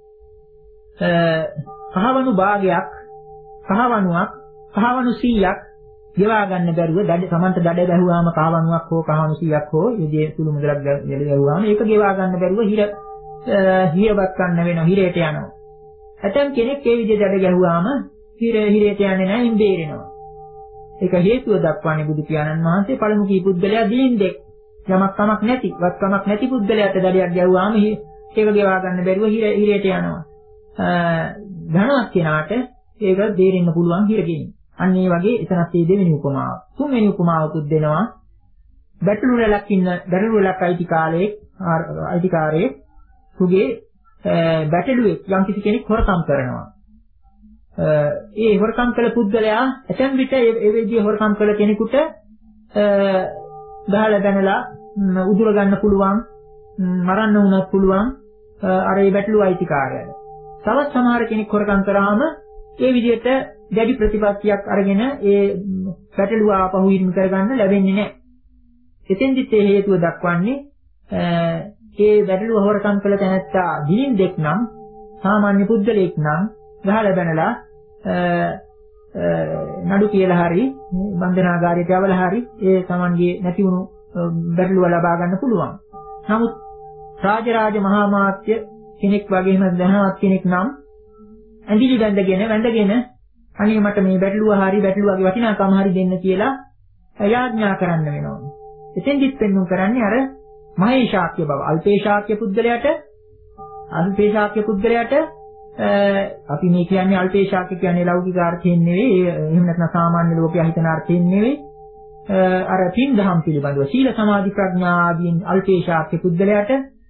කහවණු භාගයක් කහවණුවක් කහවණු සීයක් ගෙවා ගන්න බැරුව දඩ සමන්ත දඩ ගැහුවාම කහවණුවක් හෝ කහවණු සීයක් හෝ යෙදී සුළු මුදලක් ගැහුවාම ඒක ගෙවා ගන්න බැරුව හිර හිරවත් ගන්න වෙනවා හිරේට යනවා. ඇතම් කෙනෙක් ඒ විදිහට දඩ ගැහුවාම හිර හිරේට යන්නේ නැහැ ඉන් බේරෙනවා. ඒක හේතුව දක්වන්නේ බුදු පියාණන් වහන්සේ පළමු කී පුද්ගලයා දිලින්දෙක් යමක් කමක් නැති වත් කමක් නැති පුද්ගලයාට දඩයක් ගැහුවාම ඒක ගෙවා ගන්න බැරුව හිර හිරේට යනවා. ධනවත් කෙනාට ඒක දෙරින්න පුළුවන් හිරගෙනින්. අන්න ඒ වගේ එතනත් මේ දෙවෙනි උපමාව. තුන්වෙනි උපමාවකුත් දෙනවා. බැටළු රැලක් ඉන්න බැටළු රැලක් අයිති කාලයේ අයිතිකාරයේ සුගේ බැටළුවෙක් යම් කිසි කෙනෙක් හොරකම් කරනවා. ඒ හොරකම් කළ පුද්ගලයා ඇතැම් විට ඒ විදිහේ හොරකම් කළ කෙනෙකුට ගහලා බැනලා උදුර ගන්න පුළුවන් මරන්න වුණත් පුළුවන් අර ඒ බැටළු අයිතිකාරයාට. තවත් සමහර කෙනෙක් හොරකම් කරාම ඒ විදිහට දැඩි ප්‍රතිපත්තියක් අරගෙන ඒ බැටළුව ආපහු ඉර්ම කරගන්න ලැබෙන්නේ නැහැ. එතෙන්දිත් ඒ හේතුව දක්වන්නේ ඒ බැටළුව හොරකම් කළ තැනැත්තා දිලින්දෙක් නම් සාමාන්‍ය පුද්ගලයෙක් නම් ගහලා බැනලා නඩු කියලා හරි බන්ධනාගාරයට යවලා හරි ඒ Tamanගේ නැති වුණු බැටළුව ලබා ගන්න පුළුවන්. නමුත් රාජරාජ මහා මාත්‍ය කෙනෙක් වගේම ධනවත් කෙනෙක් නම් ඇඟිලි වැඳගෙන වැඳගෙන අනේ මට මේ බැටළුව හරි බැටළුවගේ වටිනාකම හරි දෙන්න කියලා යාඥා කරන්න වෙනවා. එතෙන්දිත් පෙන්වුම් කරන්නේ අර මහේශාක්‍ය බව. අල්පේශාක්‍ය පුද්ගලයාට අල්පේශාක්‍ය පුද්ගලයාට අපි මේ කියන්නේ අල්පේශාක්‍ය කියන්නේ ලෞකික අර්ථයෙන් නෙවෙයි. එහෙම නැත්නම් සාමාන්‍ය ලෝකයා හිතන අර්ථයෙන් නෙවෙයි. අර පින් දහම් පිළිබඳව සීල සමාධි ප්‍රඥා ආදීන් අල්පේශාක්‍ය පුද්ගලයාට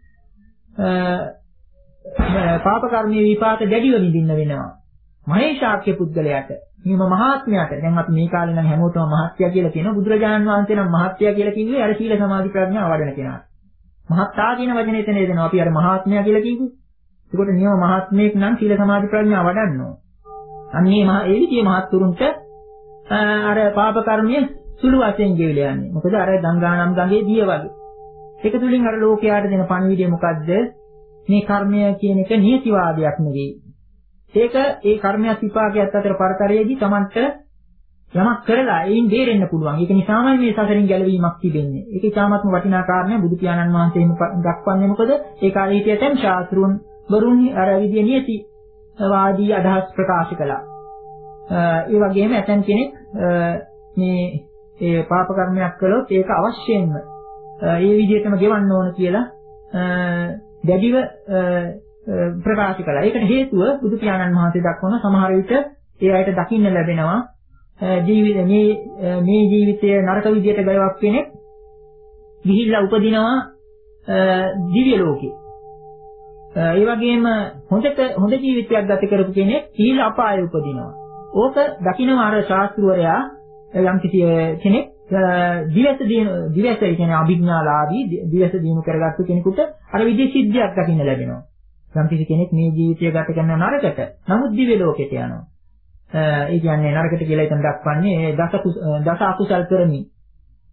පාප කර්මයේ විපාක දැඩිව විඳින්න වෙනවා. මහේශාක්‍ය පුද්ගලයාට හිම මහාත්මයාට දැන් අපි මේ කාලේ නම් හැමෝටම මහත්ය කියලා කියනවා. බුදුරජාණන් වහන්සේ නම් මහත්ය කියලා කිව්වේ අර සීල සමාධි ප්‍රඥා වඩන කෙනාට. මහත්තා කියන වචනේ එතන එදෙනවා. අපි අර මහාත්මයා කියලා කිව්වේ. ඒකට නියම මහත්මයෙක් නම් සීල සමාධි ප්‍රඥා වඩන්න ඕන. අන්නේ මහ ඒ විදිහේ මහත්තුරුන්ට අර පාප කර්මය සුළු වශයෙන් ගෙවිලා යන්නේ. මොකද අර ගංගානම් ගඟේ දිය වගේ. ඒක තුලින් අර ලෝකයාට දෙන පණිවිඩය මොකද්ද? මේ කර්මය කියන එක නියතිවාදයක් නෙවෙයි. ඒක ඒ කර්මයක් විපාකයක් අතර පරතරයේදී Tamanට යමක් කරලා ඒයින් බේරෙන්න පුළුවන්. ඒක නිසාමයි මේ සසරින් ගැලවීමක් තිබෙන්නේ. ඒක ඉතාමත්ම වටිනා කාරණයක් බුදු පියාණන් වහන්සේ එහෙම දක්වන්නේ මොකද? ඒ කාලේ හිටිය තැන් ශාස්ත්‍රුන් වරුන් අර විදිය නියති වාදී අදහස් ප්‍රකාශ කළා. ඒ වගේම ඇතන් කෙනෙක් මේ ඒ පාප කර්මයක් කළොත් ඒක අවශ්‍යයෙන්ම ඒ විදිහටම ගෙවන්න ඕන කියලා දැඩිව ප්‍රකාශ කළා. ඒකට හේතුව බුදු පියාණන් වහන්සේ දක්වන සමහර විට ඒ අයට දකින්න ලැබෙනවා ජීවිත මේ මේ ජීවිතයේ නරක විදියට ගයවක් කෙනෙක් ගිහිල්ලා උපදිනවා දිව්‍ය ලෝකේ. ඒ වගේම හොඳට හොඳ ජීවිතයක් ගත කරපු කෙනෙක් ගිහිල්ලා අපායේ උපදිනවා. ඕක දකින්න අර ශාස්ත්‍රවරයා යම් කිසි කෙනෙක් දිවස දින දිවස කියන්නේ අභිඥාලාභී දිවස දිනු කරගත්තු කෙනෙකුට අර විදිහේ සිද්ධියක් දකින්න ලැබෙනවා. යම් කිසි කෙනෙක් මේ ජීවිතය ගත කරන නරකට නමුත් දිව්‍ය ලෝකෙට යනවා. ඒ කියන්නේ නරකට කියලා එතන දක්වන්නේ දස දස අකුසල් කරමින්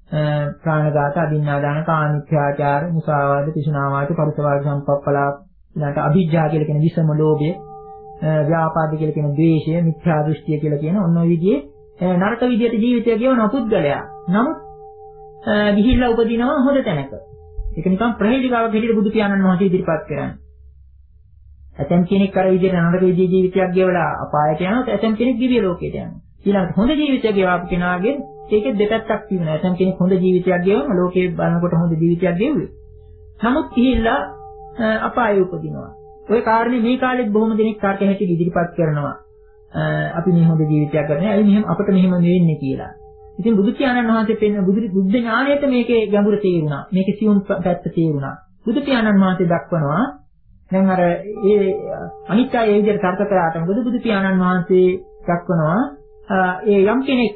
ප්‍රාණඝාත, අදින්නාදාන, කාමීත්‍යාචාර, මුසාවාද, පිසුනාවාද, පරුසවාද, සම්පප්පලාප, ඊළඟට අභිජ්ජා කියලා කියන විසම ලෝභය, ව්‍යාපාද කියලා කියන ද්වේෂය, මිත්‍යා දෘෂ්ටිය කියලා කියන ඔන්න ඔය විදිහේ නරක විදියට ජීවිතය ගෙවන පුද්ගලයා. නමුත් ගිහිල්ලා උපදිනවා හොඳ තැනක. ඒක නිකන් ප්‍රහේලිකාවක් හැටියට බුදු පියාණන් වහන්සේ ඉදිරිපත් කරන්නේ. ඇතැම් කෙනෙක් අර විදිහට නරක විදිහේ ජීවිතයක් ගෙවලා අපායට යනවා. ඇතැම් කෙනෙක් දිව්‍ය ලෝකයට යනවා. ඊළඟට හොඳ ජීවිතයක් ගෙවාපු කෙනාගෙන් ඒකේ දෙපැත්තක් තියෙනවා. ඇතැම් කෙනෙක් හොඳ ජීවිතයක් ගෙවනවා. ලෝකේ බලනකොට හොඳ ජීවිතයක් ගෙවුවේ. නමුත් ගිහිල්ලා අපායේ උපදිනවා. ওই කාරණේ මේ කාලෙත් බොහොම දෙනෙක් තර්ක හැටියට ඉදිරිපත් කරනවා. අපි මේ හොඳ ජීවිතයක් ගන්න. ඇයි මෙහෙම අපිට මෙහෙම වෙන්නේ කියලා. ඉතින් බුදු පියාණන් වහන්සේ පෙන්න බුදු බුද්ධ ඥාණයට මේකේ ගැඹුර තේරුණා. මේකේ සියුම් පැත්ත තේරුණා. බුදු පියාණන් වහන්සේ දක්වනවා දැන් අර ඒ අනිත්‍ය ඒ විදිහට තර්ක කරාට මොකද බුදු පියාණන් වහන්සේ දක්වනවා ඒ යම් කෙනෙක්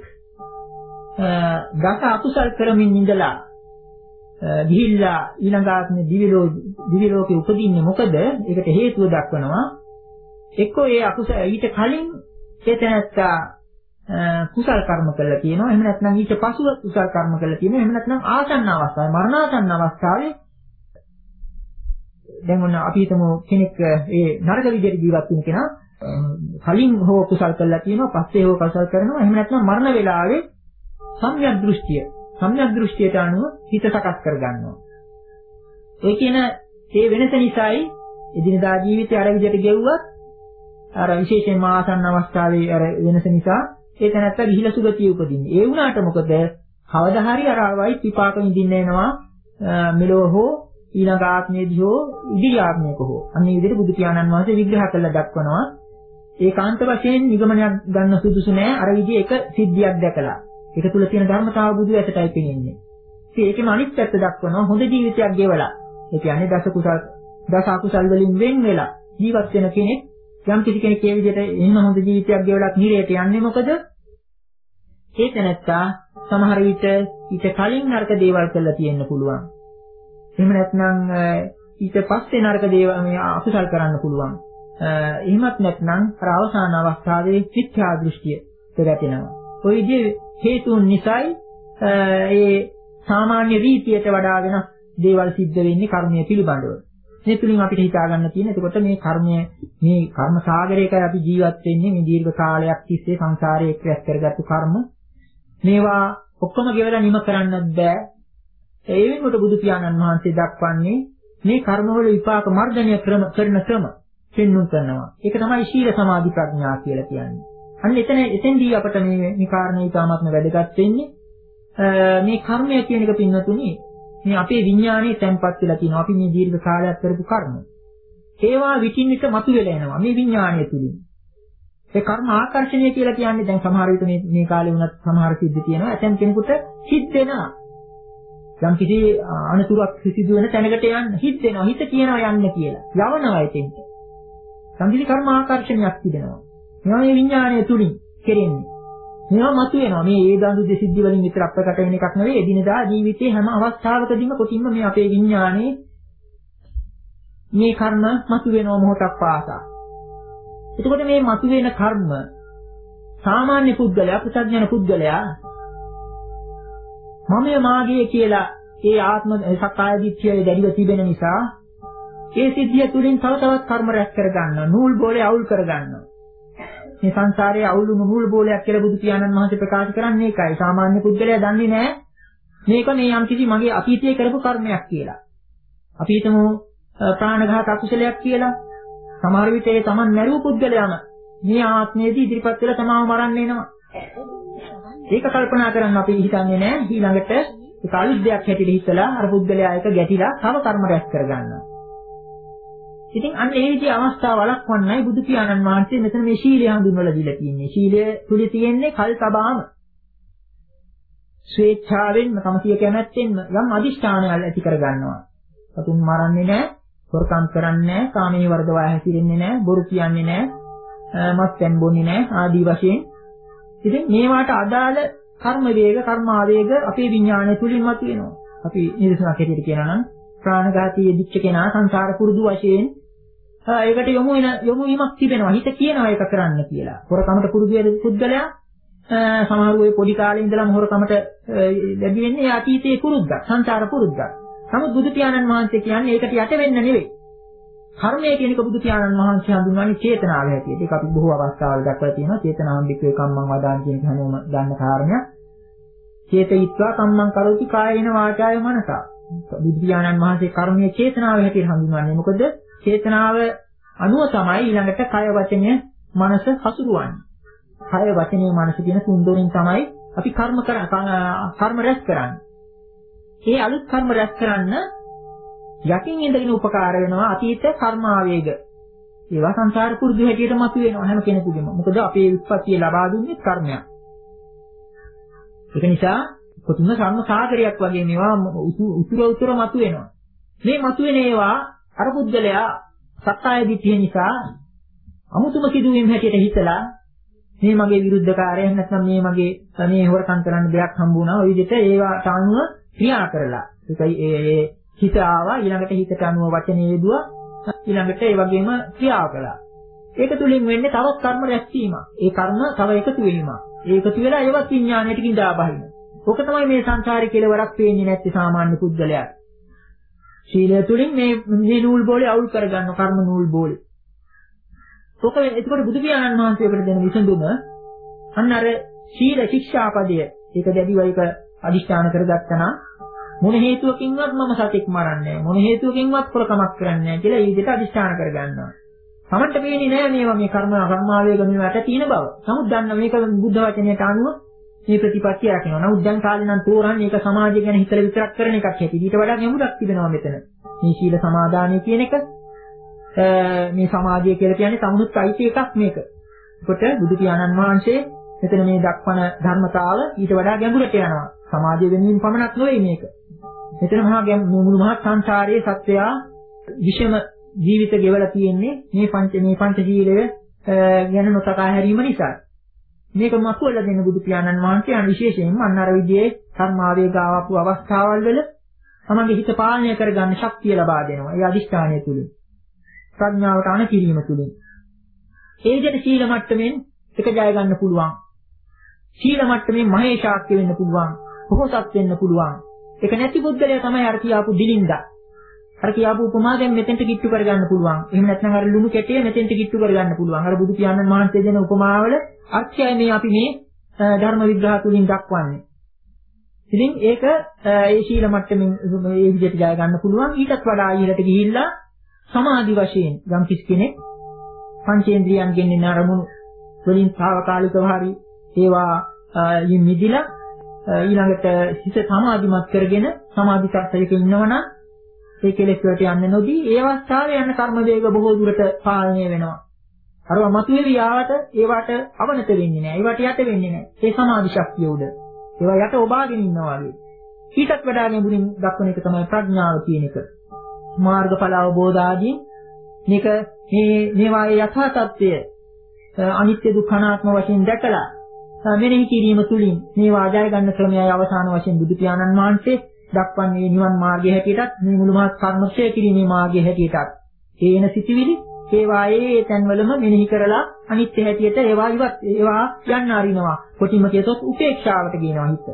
දස අකුසල් කරමින් ඉඳලා ගිහිල්ලා ඊළඟ ආත්මේ දිවි දිවි ලෝකේ උපදින්නේ මොකද? ඒකට හේතුව දක්වනවා. එක්කෝ ඒ අකුසල ඊට කලින් චේතනත්තා කුසල් කර්ම කළා කියනවා. එහෙම නැත්නම් ඊට පසුව කුසල් කර්ම කළා කියනවා. එහෙම නැත්නම් ආසන්න අවස්ථාවේ මරණාසන්න අවස්ථාවේ දැන් ඔන්න අපි හිතමු කෙනෙක් ඒ නරක විදිහට ජීවත් වෙන කෙනා කලින් හෝ කුසල් කළා කියනවා. පස්සේ හෝ කුසල් කරනවා. එහෙම නැත්නම් මරණ වේලාවේ සම්‍යක් දෘෂ්ටිය සම්‍යක් දෘෂ්ටියට අනුව හිත සකස් කර ගන්නවා. ඒ කියන ඒ වෙනස නිසායි එදිනදා ජීවිතය අර විදිහට ගෙවුවත් අර විශේෂයෙන්ම ආසන්න අවස්ථාවේ අර වෙනස නිසා ඒක නැත්තම් ගිහිලා සුගතිය උපදින්නේ. ඒ වුණාට මොකද කවදා හරි අර වයි විපාක විඳින්න එනවා මෙලොව හෝ ඊළඟ ආත්මයේදී හෝ ඉදිරි ආත්මයක හෝ. අන්න මේ විදිහට බුදු පියාණන් වහන්සේ විග්‍රහ කරලා දක්වනවා. ඒකාන්ත වශයෙන් නිගමනයක් ගන්න සුදුසු නෑ අර විදිහේ එක සිද්ධියක් දැකලා. ඒක තුල තියෙන ධර්මතාව බුදු ඇතටයි පෙනෙන්නේ. ඉතින් ඒකෙම අනිත් පැත්ත දක්වනවා හොඳ ජීවිතයක් ගෙවලා. ඒ කියන්නේ දස කුසල් දස අකුසල් වලින් වෙන් වෙලා ජීවත් වෙන කෙනෙක් යම් කිසි කෙනෙක් ඒ විදිහට එන්න හොඳ ජීවිතයක් ගෙවලත් නිරයට යන්නේ මොකද? ඒක නැත්තා සමහර විට ඊට කලින් නරක දේවල් කරලා තියෙන්න පුළුවන්. එහෙම නැත්නම් ඊට පස්සේ නරක දේවල් මේ අකුසල් කරන්න පුළුවන්. එහෙමත් නැත්නම් අර අවසාන අවස්ථාවේ මිත්‍යා දෘෂ්ටිය දෙරැටෙනවා. ওই විදිහේ හේතුන් නිසායි ඒ සාමාන්‍ය රීතියට වඩා වෙනස් දේවල් සිද්ධ වෙන්නේ කර්මය පිළිබඳව. මේ තුලින් අපිට හිතා ගන්න තියෙන එතකොට මේ කර්මය මේ කර්ම සාගරයකයි අපි ජීවත් වෙන්නේ මේ දීර්ඝ කාලයක් තිස්සේ සංසාරයේ එක් රැස් කරගත්තු කර්ම. මේවා ඔක්කොම ගෙවලා නිම කරන්නත් බෑ. ඒ වෙනුවට බුදු පියාණන් වහන්සේ දක්වන්නේ මේ කර්මවල විපාක මර්ධනය කරන ක්‍රම පෙන්වුම් කරනවා. ඒක තමයි ශීල සමාධි ප්‍රඥා කියලා කියන්නේ. අන්න එතන එතෙන්දී අපට මේ මේ කාරණේ ඉතාමත්ම වැදගත් වෙන්නේ මේ කර්මය කියන එක පින්නතුනි මේ අපේ විඥානයේ තැන්පත් වෙලා තියෙනවා. අපි මේ දීර්ඝ කාලයක් කරපු කර්ම. ඒවා විකින් විට මතුවෙලා එනවා මේ විඥානය තුලින්. ඒ කර්ම ආකර්ෂණය කියලා කියන්නේ දැන් සමහර විට මේ මේ කාලේ වුණත් සමහර සිද්ධ තියෙනවා. ඇතැම් කෙනෙකුට හිත දෙනවා. යම් කිසි අනතුරක් සිදු වෙන තැනකට යන්න හිත දෙනවා. හිත කියනවා යන්න කියලා. යවනවා එතෙන්ට. සංකීර්ණ කර්ම ආකර්ෂණයක් තිබෙනවා. මේවා මේ විඥානය තුලින් කෙරෙන්නේ. මේවා මතුවෙනවා. මේ ඒ දඬු දෙසිද්ධි වලින් විතර අපකට වෙන එකක් නෙවෙයි. එදිනදා ජීවිතේ හැම අවස්ථාවකදීම කොටින්ම මේ අපේ විඥානයේ මේ කර්ම මතුවෙනවා මොහොතක් පාසා. එතකොට මේ මතුවෙන කර්ම සාමාන්‍ය පුද්ගලයා, පුතග්ජන පුද්ගලයා මමයේ මාගේ කියලා ඒ ආත්ම සක්කාය දිට්ඨිය දැඩිව තිබෙන නිසා ඒ සිද්ධිය තුලින් තව තවත් කර්ම රැස් කර ගන්නවා. නූල් බෝලේ අවුල් කර ගන්නවා. මේ සංසාරයේ අවුලුණු නූල් බෝලයක් කියලා බුදු පියාණන් වහන්සේ ප්‍රකාශ කරන්නේ ඒකයි. සාමාන්‍ය පුද්ගලයා දන්නේ නැහැ මේක මේ යම්කිසි මගේ අතීතයේ කරපු කර්මයක් කියලා. අපි හිතමු ප්‍රාණඝාත අකුසලයක් කියලා. සමහර විට ඒ Taman මැරුව පුද්ගලයාම මේ ආත්මයේදී ඉදිරිපත් වෙලා තමාව මරන්න එනවා. ඒක කල්පනා කරන්න අපි හිතන්නේ නැහැ. ඊළඟට ඒක අලුත් දෙයක් හැටියට හිතලා අර පුද්ගලයා එක ගැටිලා තව කර්ම රැස් කරගන්නවා. ඉතින් අන්න ඒ විදිහේ අවස්ථාව වළක්වන්නයි බුදු පියාණන් වහන්සේ මෙතන මේ ශීලය හඳුන්වලා දීලා තියෙන්නේ. ශීලය තුල තියෙන්නේ කල් තබාම ස්වේච්ඡාවෙන්ම තමසිය කැමැත්තෙන්ම යම් අදිෂ්ඨානයක් ඇති කරගන්නවා. සතුන් මරන්නේ නැහැ, හොරකම් කරන්නේ නැහැ, කාමයේ වර්ධවා හැසිරෙන්නේ නැහැ, බොරු කියන්නේ නැහැ, මත්පැන් බොන්නේ නැහැ ආදී වශයෙන්. ඉතින් මේවාට අදාළ කර්ම වේග, කර්ම ආවේග අපේ විඥානය තුලින් මතුවෙනවා. අපි නිදර්ශනයක් හැටියට කියනවා නම් ප්‍රාණඝාතී දිච්ච කෙනා සංසාර පුරුදු වශයෙන් ඒකට යොමු වෙන යොමු වීමක් තිබෙනවා. හිත කියනවා ඒක කරන්න කියලා. හොරකමට පුරුදු වෙන පුද්ගලයා සමහර වෙයි පොඩි කාලේ ඉඳලම හොරකමට ලැබි වෙන්නේ අතීතයේ පුරුද්දක්, සංසාර පුරුද්දක්. නමුත් බුදු පියාණන් වහන්සේ කියන්නේ ඒකට යට වෙන්න නෙවෙයි. කර්මය කියන එක බුදු පියාණන් වහන්සේ හඳුන්වන්නේ චේතනාව හැටියට. ඒක අපි බොහෝ අවස්ථාවල දක්වලා තියෙනවා. චේතනාවන් වික්‍රේ කම්මං වදාන කියන එක හැමෝම දන්න කාරණයක්. චේතයිත්වා කම්මං කරෝති කායේන වාචාය මනසා. බුදු පියාණන් වහන්සේ කර්මයේ චේතනාව හැටියට හඳුන්වන්නේ. මොකද චේතනාව අනුව තමයි ඊළඟට කය වචනය මනස හසුරුවන්නේ. කය වචනේ මනස කියන තුන්දොරින් තමයි අපි කර්ම කර්ම රැස් කරන්නේ. මේ අලුත් කර්ම රැස් කරන්න යකින් ඉඳගෙන උපකාර වෙනවා අතීත කර්ම ආවේග. ඒවා සංසාර පුරුදු හැටියට මතුවෙනවා හැම කෙනෙකුගේම. මොකද අපේ උත්පත්තිය ලබා දුන්නේ කර්මයක්. ඒක නිසා කොතුම කර්ම සාගරයක් වගේ මේවා උතුර උතුර මතුවෙනවා. මේ මතුවෙන ඒවා අර පුද්ගලයා සත්‍යය දිට්ඨිය නිසා අමුතුම සිදුවීම් හැටියට හිතලා මේ මගේ විරුද්ධකාරය නැත්නම් මේ මගේ මේ හොරකම් කරන්න දෙයක් හම්බ වුණා. ඔය විදිහට ඒවට අනුව ක්‍රියා කරලා. ඒකයි ඒ හිත ආවා ඊළඟට හිතට අනුව වචනේ යෙදුවා ඊළඟට ඒ වගේම ක්‍රියාව කළා. ඒක තුලින් වෙන්නේ තවත් කර්ම රැස්වීමක්. ඒ කර්ම තව එකතු වීමක්. ඒකතු වෙලා ඒවත් විඥාණයට කිඳා බහිනවා. ඕක තමයි මේ සංසාරේ කෙලවරක් පේන්නේ නැති සාමාන්‍ය පුද්ගලයාට. ශීලය තුලින් මේ මේ නූල් බෝලේ අවුල් කරගන්න කර්ම නූල් බෝලේ. ඔක එතකොට බුදු පියාණන් වහන්සේකට දෙන විසඳුම අන්න අර ශීල ශික්ෂාපදය. ඒක දැඩිව ඒක අදිෂ්ඨාන කරගත්තා නම් මොන හේතුවකින්වත් මම සතෙක් මරන්නේ නැහැ. මොන හේතුවකින්වත් කොරකමක් කරන්නේ නැහැ කියලා ඒ විදිහට අදිෂ්ඨාන කරගන්නවා. තමන්ට පේන්නේ නැහැ මේවා මේ කර්ම කර්මාවේග මේවට තියෙන බව. නමුත් දන්න මේක බුද්ධ වචනයට අනුව මේ ප්‍රතිපත්තිය රකින්න. නමුත් දැන් කාලේ නම් තෝරන්නේ ඒක සමාජය ගැන හිතලා විතරක් කරන එකක් හැටි. ඊට වඩා ගැඹුරක් තිබෙනවා මෙතන. මේ ශීල සමාදානය කියන එක මේ සමාජය කියලා කියන්නේ සමුනුත් අයිති එකක් මේක. ඒකට බුදු පියාණන් වහන්සේ මෙතන මේ දක්වන ධර්මතාව ඊට වඩා ගැඹුරට යනවා. සමාජය වෙනුවෙන් පමණක් නෙවෙයි මේක. මෙතන මහා මුළු මහත් සංසාරයේ සත්‍යය විෂම ජීවිත ගෙවලා තියෙන්නේ මේ පංච මේ පංචශීලය ගැන නොතකා හැරීම නිසා. මේක මතුවලා දෙන බුදු පියාණන් වහන්සේ අන විශේෂයෙන්ම අන්න අර විදිහේ කර්මාවේග ආවපු අවස්ථාවල් වල තමන්ගේ හිත පාලනය කරගන්න ශක්තිය ලබා දෙනවා. ඒ අදිෂ්ඨානය තුලින්. ප්‍රඥාවට අන කිරීම තුලින්. ඒ විදිහට සීල මට්ටමින් එක ජය ගන්න පුළුවන්. සීල මට්ටමින් මහේශාක්‍ය වෙන්න පුළුවන්. පොහොසත් වෙන්න පුළුවන්. ඒක නැති බුද්ධලයා තමයි අර කියාපු දිලින්දා. අර කියාපු උපමාවෙන් මෙතෙන්ට කිට්ටු කරගන්න පුළුවන්. එහෙම නැත්නම් අර ලුණු කැටේ මෙතෙන්ට කිට්ටු කරගන්න පුළුවන්. අර බුදු පියාණන් වහන්සේ දෙන උපමාවල අර්ථයයි මේ අපි මේ ධර්ම විග්‍රහ තුලින් දක්වන්නේ. ඉතින් ඒක ඒ ශීල මට්ටමින් මේ විදිහට ජය ගන්න පුළුවන්. ඊටත් වඩා ඉහළට ගිහිල්ලා සමාධි වශයෙන් යම් කිසි කෙනෙක් පංචේන්ද්‍රියන්ගෙන් එන අරමුණු වලින් తాවකාලිකව හරි ඒවා යින් මිදිලා ඊළඟට හිත සමාධිමත් කරගෙන සමාධි tattයක ඉන්නවනම් ඒ කෙලෙස් වලට යන්නේ නොදී ඒ අවස්ථාවේ යන කර්ම වේග බොහෝ දුරට පාලනය වෙනවා. අරවා මතුවේවි ආවට ඒවට අවනත වෙන්නේ නැහැ. ඒවට යට වෙන්නේ නැහැ. ඒ සමාධි ශක්තිය උඩ. ඒවා යට ඔබාගෙන ඉන්නවා වගේ. ඊටත් වඩා ගැඹුරින් දක්වන එක තමයි ප්‍රඥාව කියන එක. මාර්ගඵල අවබෝධ ආදී මේක මේ මේවායේ යථා තත්ත්වය අනිත්‍ය දුක්ඛ අනාත්ම වශයෙන් දැකලා මෙනෙහි කිරීම තුළින් මේවා ජය ගන්න ක්‍රමයයි අවසාන වශයෙන් බුදු පියාණන් වහන්සේ දක්වන්නේ නිවන් මාර්ගය හැටියටත් මේ මුළු මහත් කර්මක්ෂය කිරීමේ මාර්ගය හැටියටත් ඒන සිටිවිලි ඒවායේ තැන්වලම මෙනෙහි කරලා අනිත්‍ය හැටියට ඒවා ඉවත් ඒවා යන්න අරිනවා. කොටිම කියතොත් උපේක්ෂාවට ගෙනවා හිත.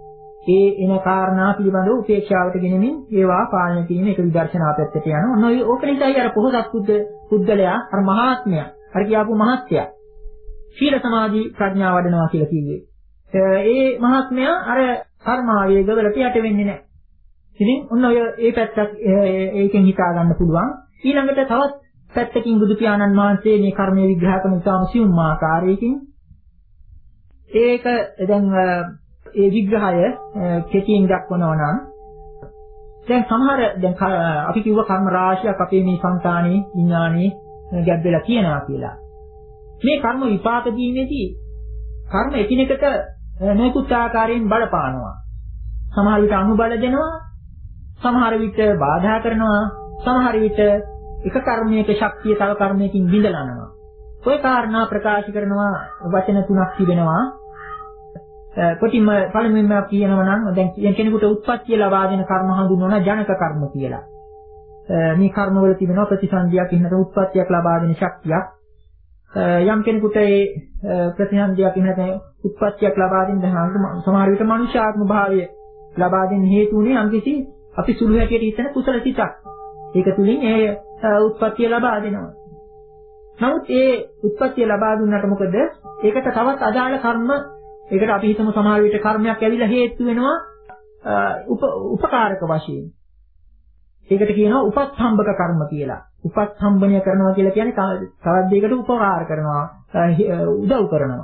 ඒ එන කාරණා පිළිබඳව උපේක්ෂාවට ගෙනමින් ඒවා පාලනය කිරීම එක විදර්ශනා පැත්තට යනවා. ඔන්න ඔය ඕක නිසායි අර පොහොසත් පුද්ගලයා අර මහාත්මයා අර කියාපු මහත්ය සීල සමාධි ප්‍රඥා වඩනවා කියලා කිව්වේ. ඒ මහත්මයා අර කර්මාවේග වලට යට වෙන්නේ නැහැ. ඉතින් ඔන්න ඔය ඒ පැත්තක් ඒකෙන් හිතා ගන්න පුළුවන්. ඊළඟට තවත් පැත්තකින් බුදු පියාණන් වහන්සේ මේ කර්මයේ විග්‍රහ කරන ඉතාම සියුම් ආකාරයකින් ඒක දැන් ඒ විග්‍රහය කෙටියෙන් දක්වනවා නම් දැන් සමහර දැන් අපි කිව්ව කර්ම රාශියක් අපේ මේ සංකාණේ විඥානේ ගැබ් වෙලා තියෙනවා කියලා. මේ කර්ම විපාක දීමේදී කර්ම එකිනෙකට නොයෙකුත් ආකාරයෙන් බලපානවා. සමහර විට අනුබල දෙනවා, සමහර විට බාධා කරනවා, සමහර විට එක කර්මයක ශක්තිය තව කර්මයකින් බිඳලා යනවා. ඔය කාරණා ප්‍රකාශ කරනවා වචන තුනක් තිබෙනවා. කොටිම පළමුවෙන්ම කියනවා නම් දැන් කෙනෙකුට උත්පත්තිය ලබා දෙන කර්ම හඳුන්වනවා ජනක කර්ම කියලා. මේ කර්ම වල තිබෙනවා ප්‍රතිසන්දියක් ඉන්නත උත්පත්තියක් ලබා දෙන ශක්තියක්. යම් කෙනෙකුට ඒ ප්‍රතිසන්දියක් නැත්නම් උත්පත්තියක් ලබා දෙන්න සමහර විට මනුෂ්‍යාත්ම භාවය ලබා දෙන්න හේතු වුණේ යම්කිසි අපි සුළු හැටියට හිතන කුසල සිතක්. ඒක තුලින් ඒ උත්පත්තිය ලබා දෙනවා. නමුත් ඒ උත්පත්තිය ලබා දුන්නාට මොකද? ඒකට තවත් අදාළ කර්ම, ඒකට අපි හිතමු සමහර විට කර්මයක් ඇවිල්ලා හේතු වෙනවා උපකාරක වශයෙන්. ඒකට කියනවා උපස්තම්භක කර්ම කියලා. උපස්තම්භනය කරනවා කියලා කියන්නේ තවත් දෙයකට උපකාර කරනවා, උදව් කරනවා.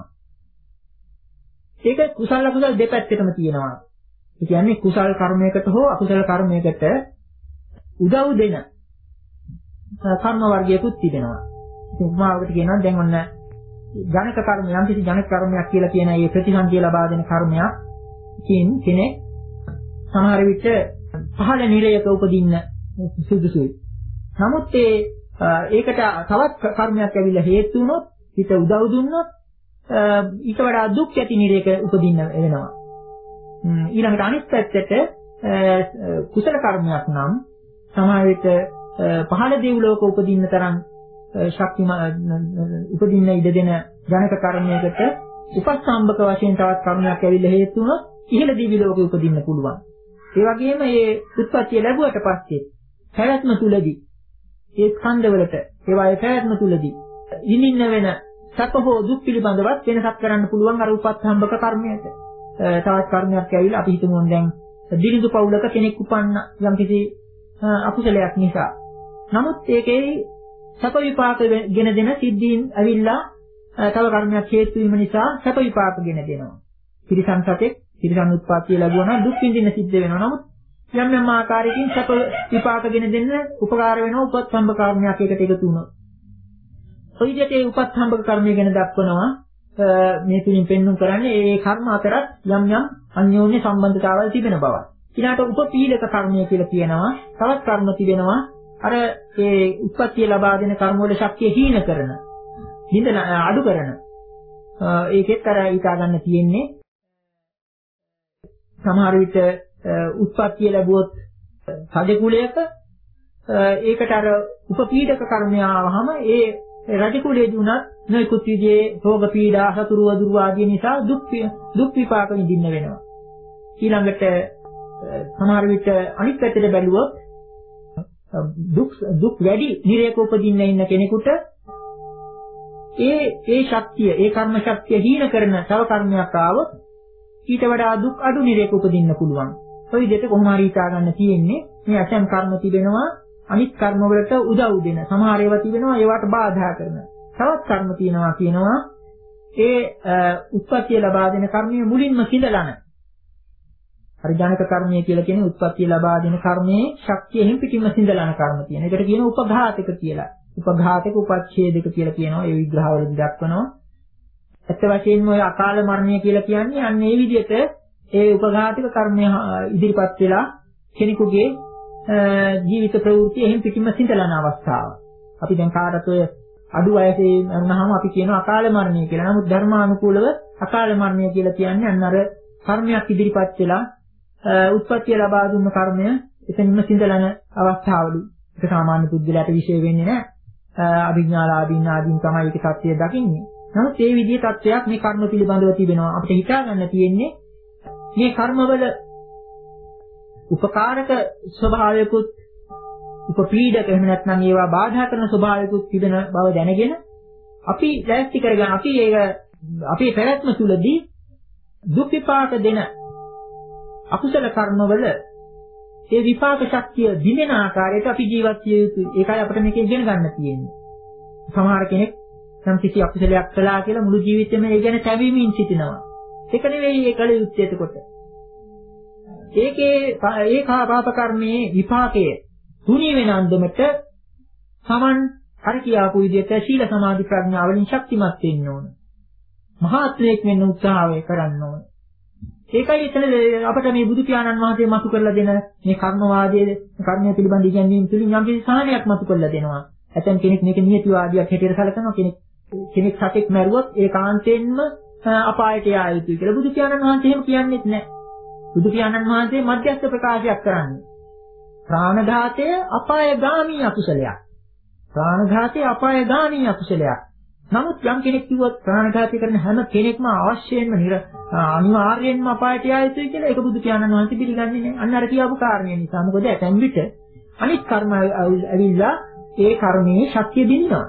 ඒක කුසල අකුසල දෙපැත්තටම තියෙනවා. ඒ කියන්නේ කුසල කර්මයකට හෝ අකුසල කර්මයකට උදව් දෙන කර්ම වර්ගයකුත් තිබෙනවා. උපමාවකට කියනවා දැන් ඔන්න ජනක කර්ම යම් කිසි ජනක කර්මයක් කියලා කියන ඒ ප්‍රතිසන්දිය ලබා දෙන කර්මයක් කින් කෙනෙක් සමහර විට පහළ නිරයක උපදින්න සුදුසුයි. නමුත් ඒ ඒකට තවත් කර්මයක් ඇවිල්ලා හේතු වුණොත්, හිත උදව් දුන්නොත් ඊට වඩා දුක් ඇති නිරයක උපදින්න වෙනවා. ඊළඟට අනිත් පැත්තට කුසල කර්මයක් නම් සමහර විට පහළ දෙව්ලෝක උපදින්න තරම් ශක්තිම උපදින්න ඉඩ දෙන ජනක කර්මයකට උපස්තම්භක වශයෙන් තවත් කර්මයක් ඇවිල්ලා හේතු වුණොත් ඉහළ දිවි ලෝකෙ උපදින්න පුළුවන්. ඒ වගේම මේ උත්පත්තිය ලැබුවට පස්සේ පැවැත්ම තුලදී ඒ ස්කන්ධවලට ඒවායේ පැවැත්ම තුලදී ඉනින්න වෙන සැප හෝ දුක් පිළිබඳවත් වෙනසක් කරන්න පුළුවන් අර උපස්තම්භක කර්මයට. තවත් කර්මයක් ඇවිල්ලා අපි හිතමු දැන් දිලිඳු පවුලක කෙනෙක් උපන්න යම්කිසි අකුසලයක් නිසා. නමුත් ඒකේ සැප විපාක ගෙන දෙන සිද්ධීන් ඇවිල්ලා තව කර්මයක් හේතු වීම නිසා සැප විපාක ගෙන දෙනවා. තිරිසන් සතෙක් තිරිසන් උත්පත්තිය ලැබුවා නම් දුක් විඳින්න සිද්ධ වෙනවා. නමුත් යම් යම් ආකාරයකින් සැප විපාක ගෙන දෙන්න උපකාර වෙනවා උපස්තම්භ කර්මයක් එකට එකතු වුණොත්. ඔය විදිහට ඒ උපස්තම්භක කර්මය ගැන දක්වනවා මේ තුලින් පෙන්වුම් කරන්නේ ඒ කර්ම අතරත් යම් යම් අන්‍යෝන්‍ය සම්බන්ධතාවල් තිබෙන බවයි. ඊළාට උපපීඩක කර්මය කියලා කියනවා. තවත් කර්ම තිබෙනවා අර ඒ උත්පත්තිය ලබා දෙන කර්ම වල ශක්තිය හීන කරන, හිඳන අඩු කරන. ඒකෙත් අර හිතා ගන්න තියෙන්නේ සමහර විට උත්පත්තිය ලැබුවොත් රජ කුලයක ඒකට අර උපපීඩක කර්මය ආවහම ඒ රජ කුලයේදී උනත් නොයෙකුත් විදිහේ රෝග පීඩා සතුරු වදුරු ආදී නිසා දුක් දුක් විපාක විඳින්න වෙනවා. ඊළඟට සමහර විට අනිත් පැත්තට බැලුවොත් දුක් දුක් වැඩි නිරේක උපදින්න ඉන්න කෙනෙකුට ඒ ඒ ශක්තිය ඒ කර්ම ශක්තිය හීන කරන තව කර්මයක් ආවොත් ඊට වඩා දුක් අඩු නිරේක උපදින්න පුළුවන්. ඔය විදිහට කොහොම හරි හිතා ගන්න තියෙන්නේ මේ අසම් කර්ම තිබෙනවා අනිත් කර්ම වලට උදව් දෙන. සමහර ඒවා තිබෙනවා ඒවට බාධා කරන. තවත් කර්ම තියෙනවා කියනවා ඒ උත්පත්තිය ලබා දෙන කර්මයේ මුලින්ම සිඳලන. හරි ජනක කර්මය කියලා කියන්නේ උත්පත්තිය ලබා දෙන කර්මයේ ශක්තියෙන් පිටින්ම සිඳලන කර්ම තියෙන. ඒකට කියනවා උපඝාතක කියලා. උපඝාතක උපච්ඡේදක කියලා කියනවා. ඒ විග්‍රහවලදී දක්වනවා. ඇත්ත වශයෙන්ම ඔය අකාල මරණය කියලා කියන්නේ අන්න ඒ විදිහට ඒ උපඝාතක කර්මය ඉදිරිපත් වෙලා කෙනෙකුගේ ජීවිත ප්‍රවෘත්ති එහෙන් පිටින්ම සිඳලන අවස්ථාව. අපි දැන් කාටත් ඔය අඩු වයසේ වුණාම අපි කියනවා අකාල මරණය කියලා. නමුත් ධර්මානුකූලව අකාල මරණය කියලා කියන්නේ අන්න අර කර්මයක් ඉදිරිපත් වෙලා උත්පත්තිය ලබා දුන්න කර්මය එතනින්ම සිඳලන අවස්ථාවලු. ඒක සාමාන්‍ය පුද්ගලයාට විශේෂ වෙන්නේ නැහැ. අභිඥාලාභීන් ආදීන් තමයි ඒකේ සත්‍යය දකින්නේ. නමුත් මේ විදිහේ තත්ත්වයක් මේ කර්ම පිළිබඳව තිබෙනවා. අපිට හිතා ගන්න තියෙන්නේ මේ කර්මවල උපකාරක ස්වභාවයකුත් උපපීඩක එහෙම නැත්නම් ඒවා බාධා කරන ස්වභාවයකුත් තිබෙන බව දැනගෙන අපි ලෑස්ති කරගන්න අපි ඒක අපේ පැවැත්ම තුළදී දුක් විපාක දෙන අකුසල කර්මවල ඒ විපාක ශක්තිය දිනෙන ආකාරයට අපි ජීවත් විය යුතුයි. ඒකයි අපිට මේක ඉගෙන ගන්න තියෙන්නේ. සමහර කෙනෙක් නම් කිසි අකුසලයක් කළා කියලා මුළු ජීවිතේම ඒ ගැන තැවීමින් සිටිනවා. ඒක නෙවෙයි ඒ කල යුත්තේ එතකොට. ඒකේ ඒ පාප කර්මයේ විපාකය තුනී වෙන අන්දමට සමන් හරි කියාපු විදිහට සීල සමාධි ප්‍රඥා වලින් ශක්තිමත් වෙන්න ඕන. මහාත්මයෙක් වෙන්න උත්සාහය කරන්න ඕන. ඒකයි එතන අපට මේ බුදු පියාණන් වහන්සේ මතු කරලා දෙන මේ කර්මවාදයේ කර්මය පිළිබඳ ඉගැන්වීම් තුලින් යම් කිසි සාහනයක් මතු කරලා දෙනවා. ඇතම් කෙනෙක් මේක නියතිවාදියක් හැටියට සැලකනවා. කෙනෙක් කෙනෙක් සතෙක් මැරුවොත් ඒ කාන්තෙන්ම අපායට යා යුතුයි කියලා බුදු පියාණන් වහන්සේ එහෙම කියන්නේත් නැහැ. බුදු පියාණන් වහන්සේ මධ්‍යස්ථ ප්‍රකාශයක් කරන්නේ. ප්‍රාණඝාතය අපායගාමී අකුසලයක්. ප්‍රාණඝාතය අපායගාමී අකුසලයක්. නමුත් යම් කෙනෙක් කිව්වොත් ප්‍රාණඝාතය කරන හැම කෙනෙක්ම අවශ්‍යයෙන්ම නිර අනිවාර්යයෙන්ම අපායට යා යුතුයි කියලා ඒක බුදු පියාණන් වහන්සේ පිළිගන්නේ නැහැ. අන්න අර කියපු කාරණේ නිසා. මොකද ඇතැම් විට අනිත් කර්ම ඇවිල්ලා ඒ කර්මයේ ශක්තිය දිනනවා.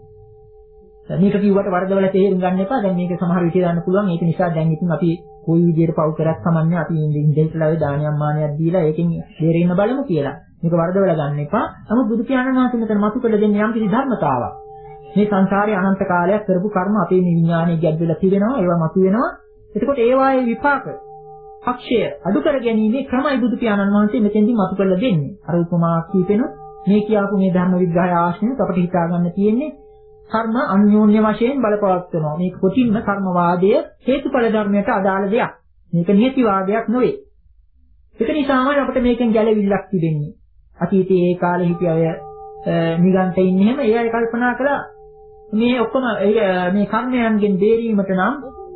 මේක කිව්වට වරදවල තේරුම් ගන්න එපා. දැන් මේක සමහර විදිහට ගන්න පුළුවන්. ඒක නිසා දැන් ඉතින් අපි කොයි විදිහට පව් කරත් කමන්නේ අපි ඉන්දෙන්ටලාවේ දානියක් මානයක් දීලා ඒකෙන් බේරෙන්න බලමු කියලා. මේක වරදවල ගන්න එපා. නමුත් බුදු පියාණන් වහන්සේ මෙතන මතු කළ දෙන්නේ යම් කිසි ධර්මතාවක්. මේ සංසාරයේ අනන්ත කාලයක් කරපු කර්ම අපේ මේ විඥානයේ ගැඹුරලා තිබෙනවා. ඒවා මතු වෙනවා. එතකොට ඒවායේ විපාක පක්ෂය අඩු කර ගැනීමේ ක්‍රමයි බුදු පියාණන් වහන්සේ මෙතෙන්දී මතු කරලා දෙන්නේ. අර උපමාවක් කියපෙන මේ කියාපු මේ ධර්ම විග්‍රහය ආශ්‍රයෙන් අපිට හිතා ගන්න තියෙන්නේ කර්ම අන්‍යෝන්‍ය වශයෙන් බලපවත්වනවා. මේක කොටින්ම කර්මවාදය හේතුඵල ධර්මයට අදාළ දෙයක්. මේක නියතිවාදයක් නෙවෙයි. ඒක නිසාමයි අපිට මේකෙන් ගැලවිල්ලක් තිබෙන්නේ. අතීතයේ ඒ කාලේ හිටිය අය නිගන්තේ ඉන්නේ එහෙම ඒ අය කල්පනා කළා මේ ඔක්කොම මේ කර්මයන්ගෙන් බේරීමට නම්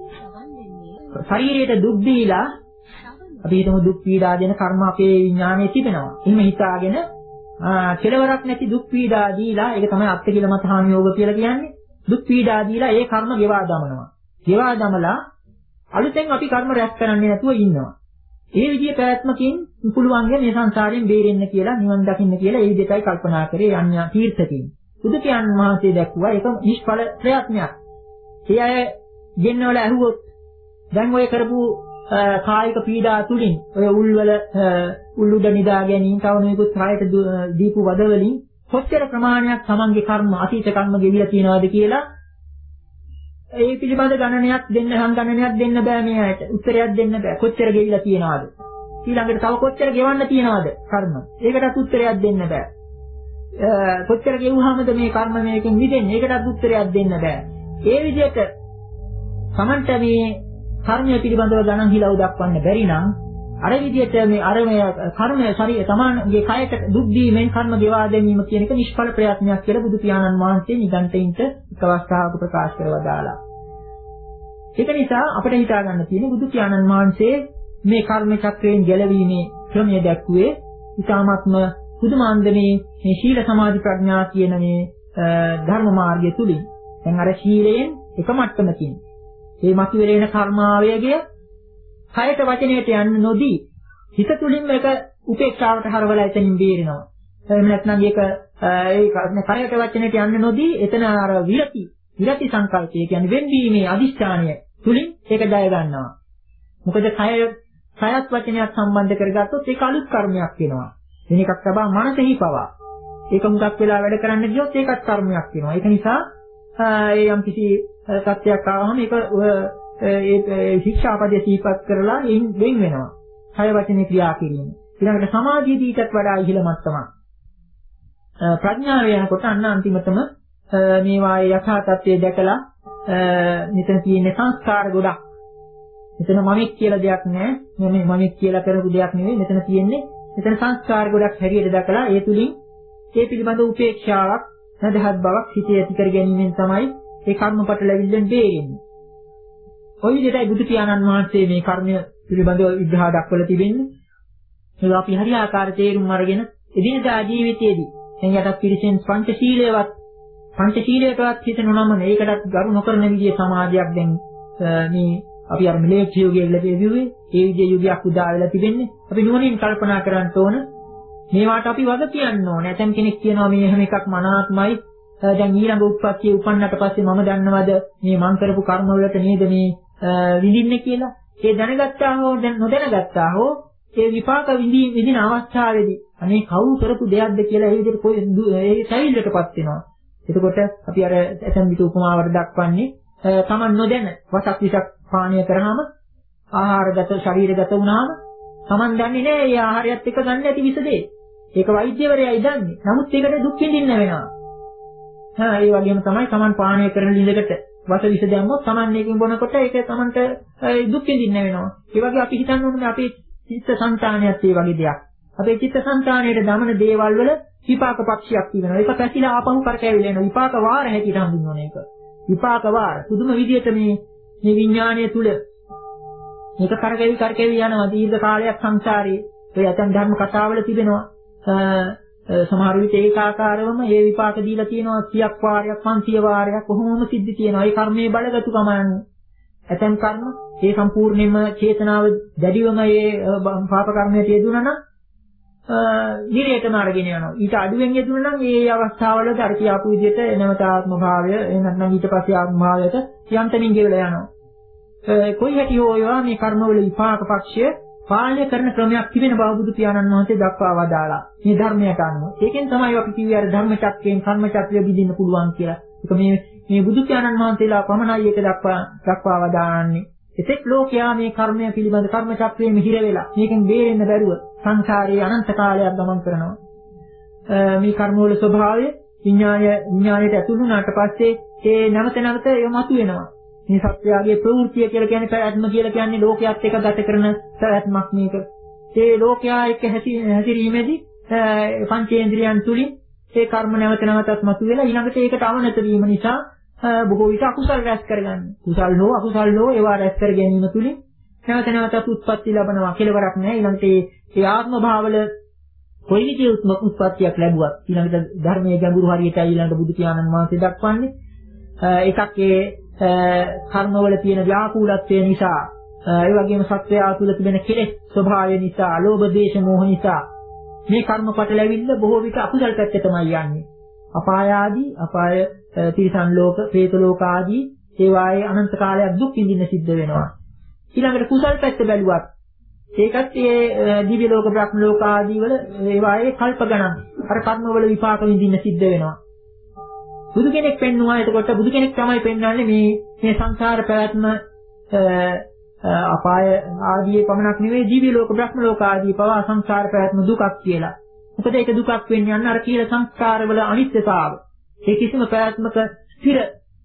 ශරීරයට දුක් දීලා අපි හිතමු දුක් පීඩා දෙන කර්ම අපේ විඥානයේ තිබෙනවා. එහෙම හිතාගෙන කෙලවරක් නැති දුක් පීඩා දීලා ඒක තමයි අත්තිකිලමත හානියෝග කියලා කියන්නේ. දුක් පීඩා දීලා ඒ කර්ම ගෙවා දමනවා. ගෙවා දමලා අලුතෙන් අපි කර්ම රැස් කරන්නේ නැතුව ඉන්නවා. ඒ විදිහේ පැවැත්මකින් පුළුවන් මේ සංසාරයෙන් බේරෙන්න කියලා නිවන් දකින්න කියලා ඒ විදිහටයි කල්පනා කරේ අන්‍ය තීර්ථකින්. බුදු පියාණන් වහන්සේ දැක්ුවා ඒක නිෂ්ඵල ප්‍රයත්නයක්. ඒ අය ගෙන්නවල ඇහුවොත් දැන් ඔය කරපු කායික පීඩා තුලින් ඔය උල්වල උල්ලුඩ නිදා ගැනීම තව මේකුත් කායට දීපු වද වලින් කොච්චර ප්‍රමාණයක් තමන්ගේ කර්ම අතීත කර්ම ගෙවිලා තියෙනවද කියලා ඒ පිළිබඳ ගණනයක් දෙන්න සංගණනයක් දෙන්න බෑ මේ අයට. උත්තරයක් දෙන්න බෑ. කොච්චර ගෙවිලා තියෙනවද? ඊළඟට තව කොච්චර ගෙවන්න තියෙනවද කර්ම? ඒකටත් උත්තරයක් දෙන්න බෑ. කොච්චර ගෙවුවාමද මේ කර්ම මේකෙන් මිදෙන්නේ? ඒකටත් උත්තරයක් දෙන්න බෑ. ඒ විදිහට සමන්ත මේ කර්මය පිළිබඳව ගණන් හිලව් දක්වන්න බැරි නම් අර විදිහට මේ අරමය කර්මය ශරීර තමන්ගේ කයට දුක් දීමෙන් කර්ම ගෙවා දැමීම කියන එක නිෂ්ඵල ප්‍රයත්නයක් කියලා බුදු පියාණන් වහන්සේ නිගන්ඨයින්ට එක් අවස්ථාවක ප්‍රකාශ කරලා දාලා. ඒක නිසා අපිට හිතා ගන්න තියෙන්නේ බුදු පියාණන් වහන්සේ මේ කර්ම චක්‍රයෙන් ගැලවීමේ ක්‍රමය දැක්ුවේ ඉතාමත්ම පුදුමාන්දමේ මේ ශීල සමාධි ප්‍රඥා කියන මේ ධර්ම මාර්ගය තුලින්. දැන් අර ශීලයෙන් එක මට්ටමකින් මේ මතුවෙන කර්මාවයගය කයට වචනයට යන්න නොදී හිත තුලින් මේක උපේක්ෂාවට හරවලා එතනින් බේරෙනවා. එහෙම නැත්නම් ඒක ඒ කයට වචනයට යන්න නොදී එතන අර විරති විරති සංකල්පය කියන්නේ වෙන්වීමේ අදිෂ්ඨානය තුලින් ඒක ජය ගන්නවා. මොකද කය කයත් වචනයක් සම්බන්ධ කරගත්තොත් ඒක අලුත් කර්මයක් වෙනවා. වෙන එකක් තමයි මනසෙහි පවා. ඒක මුගක් වෙලා වැඩ කරන්න ගියොත් ඒකත් කර්මයක් වෙනවා. ඒක නිසා ඒ යම් කිසි සත්‍යයක් ආවම ඒක ඒ ශික්ෂාපදයේ සීපත් කරලා එයින් වෙන් වෙනවා. කය වචනේ ක්‍රියා කිරීම. ඊළඟට සමාධියදීටත් වඩා ඉහළ මට්ටමක්. ප්‍රඥාව යනකොට අන්න අන්තිමටම මේවායේ යථා තත්ත්වය දැකලා මෙතන තියෙන සංස්කාර ගොඩක්. මෙතන මමෙක් කියලා දෙයක් නැහැ. මේ මමෙක් කියලා කරපු දෙයක් නෙවෙයි. මෙතන තියෙන්නේ මෙතන සංස්කාර ගොඩක් හැටියට දැකලා ඒ තුලින් ඒ පිළිබඳ උපේක්ෂාවක් නැදහත් බවක් හිතේ ඇති කර ගැනීමෙන් තමයි ඒ කර්මපට ලැබෙන්න බේරෙන්නේ. ඔය විදිහටයි බුදු පියාණන් වහන්සේ මේ කර්මය පිළිබඳව විග්‍රහ දක්වලා තිබෙන්නේ. ඒක අපි හරියාකාර තේරුම් අරගෙන එදිනදා ජීවිතයේදී දැන් යටත් පිළිසෙන් පංචශීලයේවත් පංචශීලයටවත් හිත නොනමන ඒකටත් ගරු නොකරන විදිහේ සමාජයක් දැන් මේ අපි අර මිලේච්ඡ යුගයේ ලැබෙන්නේ ඒ විදිහේ යුගයක් උදා වෙලා තිබෙන්නේ. අපි නුවණින් කල්පනා කරන්න ඕන මේවාට අපි වග කියන්න ඕන. නැත්නම් කෙනෙක් කියනවා මේ හැම එකක් මනාත්මයි. දැන් ඊළඟ උත්පත්තිය උපන්නට පස්සේ මම දන්නවද මේ මං කරපු කර්ම වලට නේද මේ විඳින්නේ කියලා. ඒ දැනගත්තා හෝ දැන් නොදැනගත්තා හෝ ඒ විපාක විඳින විඳින අවස්ථාවේදී අනේ කවුරු කරපු දෙයක්ද කියලා ඒ විදිහට කොයි ඒ සෛල්‍යයටපත් වෙනවා. එතකොට අපි අර ඇතම් විට උපමාවට දක්වන්නේ තමන් නොදැන වසක් විසක් පානය කරාම ආහාරගත ශරීරගත වුණාම තමන් දන්නේ නැහැ මේ ආහාරයත් එක්ක ගන්න ඇති විස දෙය. ඒක වෛද්‍යවරයයි දන්නේ. නමුත් ඒකට දුක් විඳින්න වෙනවා. හා ඒ වගේම තමයි තමන් පානය කරන ළිඳකට වස විස දැම්මොත් තමන් එකකින් බොනකොට ඒක තමන්ට දුක් විඳින්න වෙනවා. ඒ වගේ අපි හිතන්න ඕනේ අපේ චිත්ත සංතානයත් ඒ වගේ දෙයක්. අපේ චිත්ත සංතානයේ දමන දේවල් වල විපාක පක්ෂයක් තියෙනවා. ඒක පැසිලා ආපහු කරකැවිලා එනවා. විපාක වාර හැටියට හඳුන්වන එක. විපාක වාර. පුදුම විදියට මේ මේ විඥානය තුල මේක කරකැවි කරකැවි යනවා දීර්ඝ කාලයක් සංසාරේ. ඒ ඇතන් ධර්ම කතාවල තිබෙනවා. සමහර විට ඒකාකාරවම ඒ විපාක දීලා තියෙනවා සියක් වාරයක් පන්සිය වාරයක් කොහොමම සිද්ධ තියෙනවා. ඒ කර්මයේ බලගතුකම අනුව ඇතැම් කර්ම ඒ සම්පූර්ණයෙන්ම චේතනාව දැඩිවම ඒ පාප කර්මයට යෙදුණා නම් නිරේතම අරගෙන යනවා. ඊට අඩුවෙන් යෙදුණා නම් ඒ අවස්ථාවවලදී අර කියාපු විදිහට එනවත ආත්ම භාවය එහෙම නැත්නම් ඊට පස්සේ ආත්ම භාවයට යන්තමින් ගෙවලා යනවා. කොයි හැටි හෝ ඒවා මේ කර්මවල විපාක පක්ෂය පාලනය කරන ක්‍රමයක් තිබෙන බව බුදු පියාණන් වහන්සේ දක්වා වදාලා. මේ ධර්මයට අනුව. ඒකෙන් තමයි අපි කිව්වේ අර ධර්ම චක්‍රයෙන් කර්ම චක්‍රය බෙදින්න පුළුවන් කියලා. ඒක මේ මේ බුදු පියාණන් වහන්සේලා පමණයි ඒක දක්වා දක්වා වදාන්නේ. එතෙක් ලෝකයා මේ කර්මය පිළිබඳ කර්ම චක්‍රයෙන් හිර වෙලා මේකෙන් බේරෙන්න බැරුව සංසාරයේ අනන්ත කාලයක් ගමන් කරනවා. මේ කර්මවල ස්වභාවය විඥාය විඥාණයට ඇතුළු වුණාට පස්සේ ඒ නැවත නැවත ඒව මතුවෙනවා. මේ සත්‍යයේ ප්‍රවෘත්තිය කියලා කියන්නේ පැවැත්ම කියලා කියන්නේ ලෝකයක් එක්ක ගත කරන පැවැත්මක් මේක. ඒ ලෝකයා එක්ක හැසිරීමේදී පංචේන්ද්‍රියන් තුලින් ඒ කර්ම නැවත නැවතත් මතුවෙලා ඊළඟට ඒකට අවනත වීම නිසා බොහෝ විට අකුසල් රැස් කරගන්න. කුසල් හෝ අකුසල් හෝ ඒවා රැස් කර ගැනීම තුලින් නැවත නැවතත් උත්පත්ති ලැබනවා. කෙලවරක් නැහැ. ඊළඟට ඒ ආත්ම භාවවල කොයි විදිහේ උත්පත්තියක් ලැබුවත් ඊළඟට ධර්මයේ ගැඹුරු හරියටයි ඊළඟ බුදු පියාණන් වහන්සේ දක්වන්නේ. එකක් ඒ කර්මවල තියෙන ව්‍යාකූලත්වය නිසා ඒ වගේම සත්වයා තුළ තිබෙන කෙලෙස් ස්වභාවය නිසා, ලෝභ, ද්වේෂ, මෝහ නිසා මේ කර්මපට ලැබිල්ල බොහෝ විට අකුසල් පැත්තටමයි යන්නේ. අපාය ආදී, අපාය තිරිසන් ලෝක, പ്രേත ලෝක ආදී ඒවායේ අනන්ත කාලයක් දුක් විඳින්න සිද්ධ වෙනවා. ඊළඟට කුසල් පැත්ත බැලුවත් ඒකත් ඒ දිව්‍ය ලෝක, බ්‍රහ්ම ලෝක ආදී වල ඒවායේ කල්ප ගණන් අර කර්මවල විපාක විඳින්න සිද්ධ වෙනවා. බුදු කෙනෙක් පෙන්වුවා. එතකොට බුදු කෙනෙක් තමයි පෙන්වන්නේ මේ මේ සංසාර පැවැත්ම අපාය ආදී පමණක් නෙවෙයි දිව්‍ය ලෝක, බ්‍රහ්ම ලෝක ආදී පවා සංසාර පැවැත්ම දුකක් කියලා. මොකද ඒක දුකක් වෙන්නේ අන්න අර කියලා සංස්කාරවල අනිත්‍යතාව. ඒ කිසිම පැවැත්මක ස්ථිර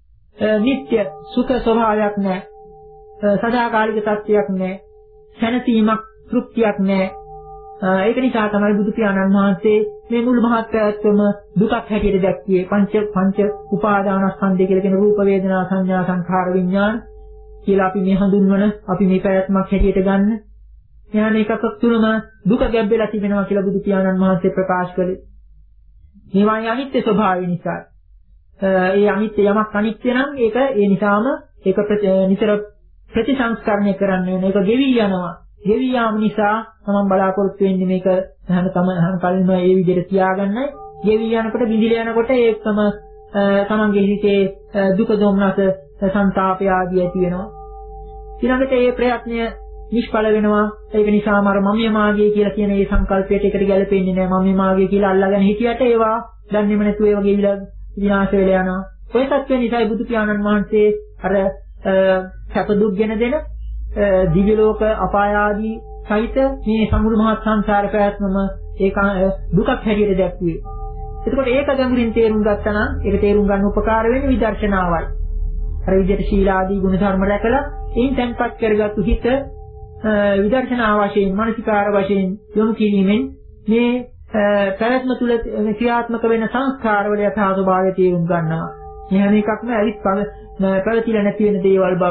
නිත්‍ය සුඛ ස්වභාවයක් නැහැ. සදාකාලික තත්ත්වයක් නැහැ. සැනසීමක්, තෘප්තියක් නැහැ. ඒක නිසා තමයි බුදු පියාණන් වහන්සේ මේ මුළු මහත් පැවැත්වම දුකක් හැටියට දැක්ුවේ. පංච පංච උපාදානස්කන්ධය කියලා කියන රූප, වේදනා, සංඥා, සංඛාර, විඥාන කියලා අපි මේ හඳුන්වන අපි මේ පැවැත්මක් හැටියට ගන්න. එහා මේකක් තුනම දුක ගැඹෙලා තිබෙනවා කියලා බුදු පියාණන් වහන්සේ ප්‍රකාශ කළේ. මේවායේ අනිත්‍ය ස්වභාවය නිසා. ඒ අනිත්‍ය යමක් අනිත්‍ය නම් ඒක ඒ නිසාම ඒක නිතර ප්‍රතිසංස්කරණය කරන්න වෙන. ඒක ගෙවි යනවා. ගෙවි යාම නිසා තමන් බලාපොරොත්තු වෙන්නේ මේක හැම තම හැම කලින්ම මේ විදිහට තියාගන්නයි. ගෙවි යනකොට බිඳිල යනකොට ඒකම තමන්ගේ හිතේ දුක දොම්නස සංතාපය ආදී ඇති වෙනවා. ඊළඟට ඒ ප්‍රයත්නය නිෂ්ඵල වෙනවා. ඒක නිසාම අර මමිය මාගේ කියලා කියන මේ සංකල්පයට එකට ගැලපෙන්නේ නැහැ. මමිය මාගේ කියලා අල්ලාගෙන හිටියට ඒවා දන්නේම නැතුව ඒවා ගෙවිලා විනාශ වෙලා යනවා. ඔය සත්‍ය නිසායි බුදු පියාණන් වහන්සේ අර සැප දුක් ගැන දෙන දිව්‍ය ලෝක, අපාය ආදී සහිත මේ සමුළු මහත් සංසාර පැවැත්මම ඒක දුකක් හැටියට දැක්ුවේ. එතකොට ඒක ගැඹුරින් තේරුම් ගත්තා නම් ඒක තේරුම් ගන්න උපකාර වෙන්නේ විදර්ශනාවයි. අර විදිහට ශීලාදී ගුණ ධර්ම රැකලා එයින් තැන්පත් කරගත්තු හිත විදර්ශනා වශයෙන්, මානසිකාර වශයෙන් යොමු කිරීමෙන් මේ පැවැත්ම තුළ ක්‍රියාත්මක වෙන සංස්කාරවල යථා ස්වභාවය තේරුම් ගන්නවා. මේ හැම එකක්ම ඇවිත් පැවතිලා නැති වෙන දේවල් බව.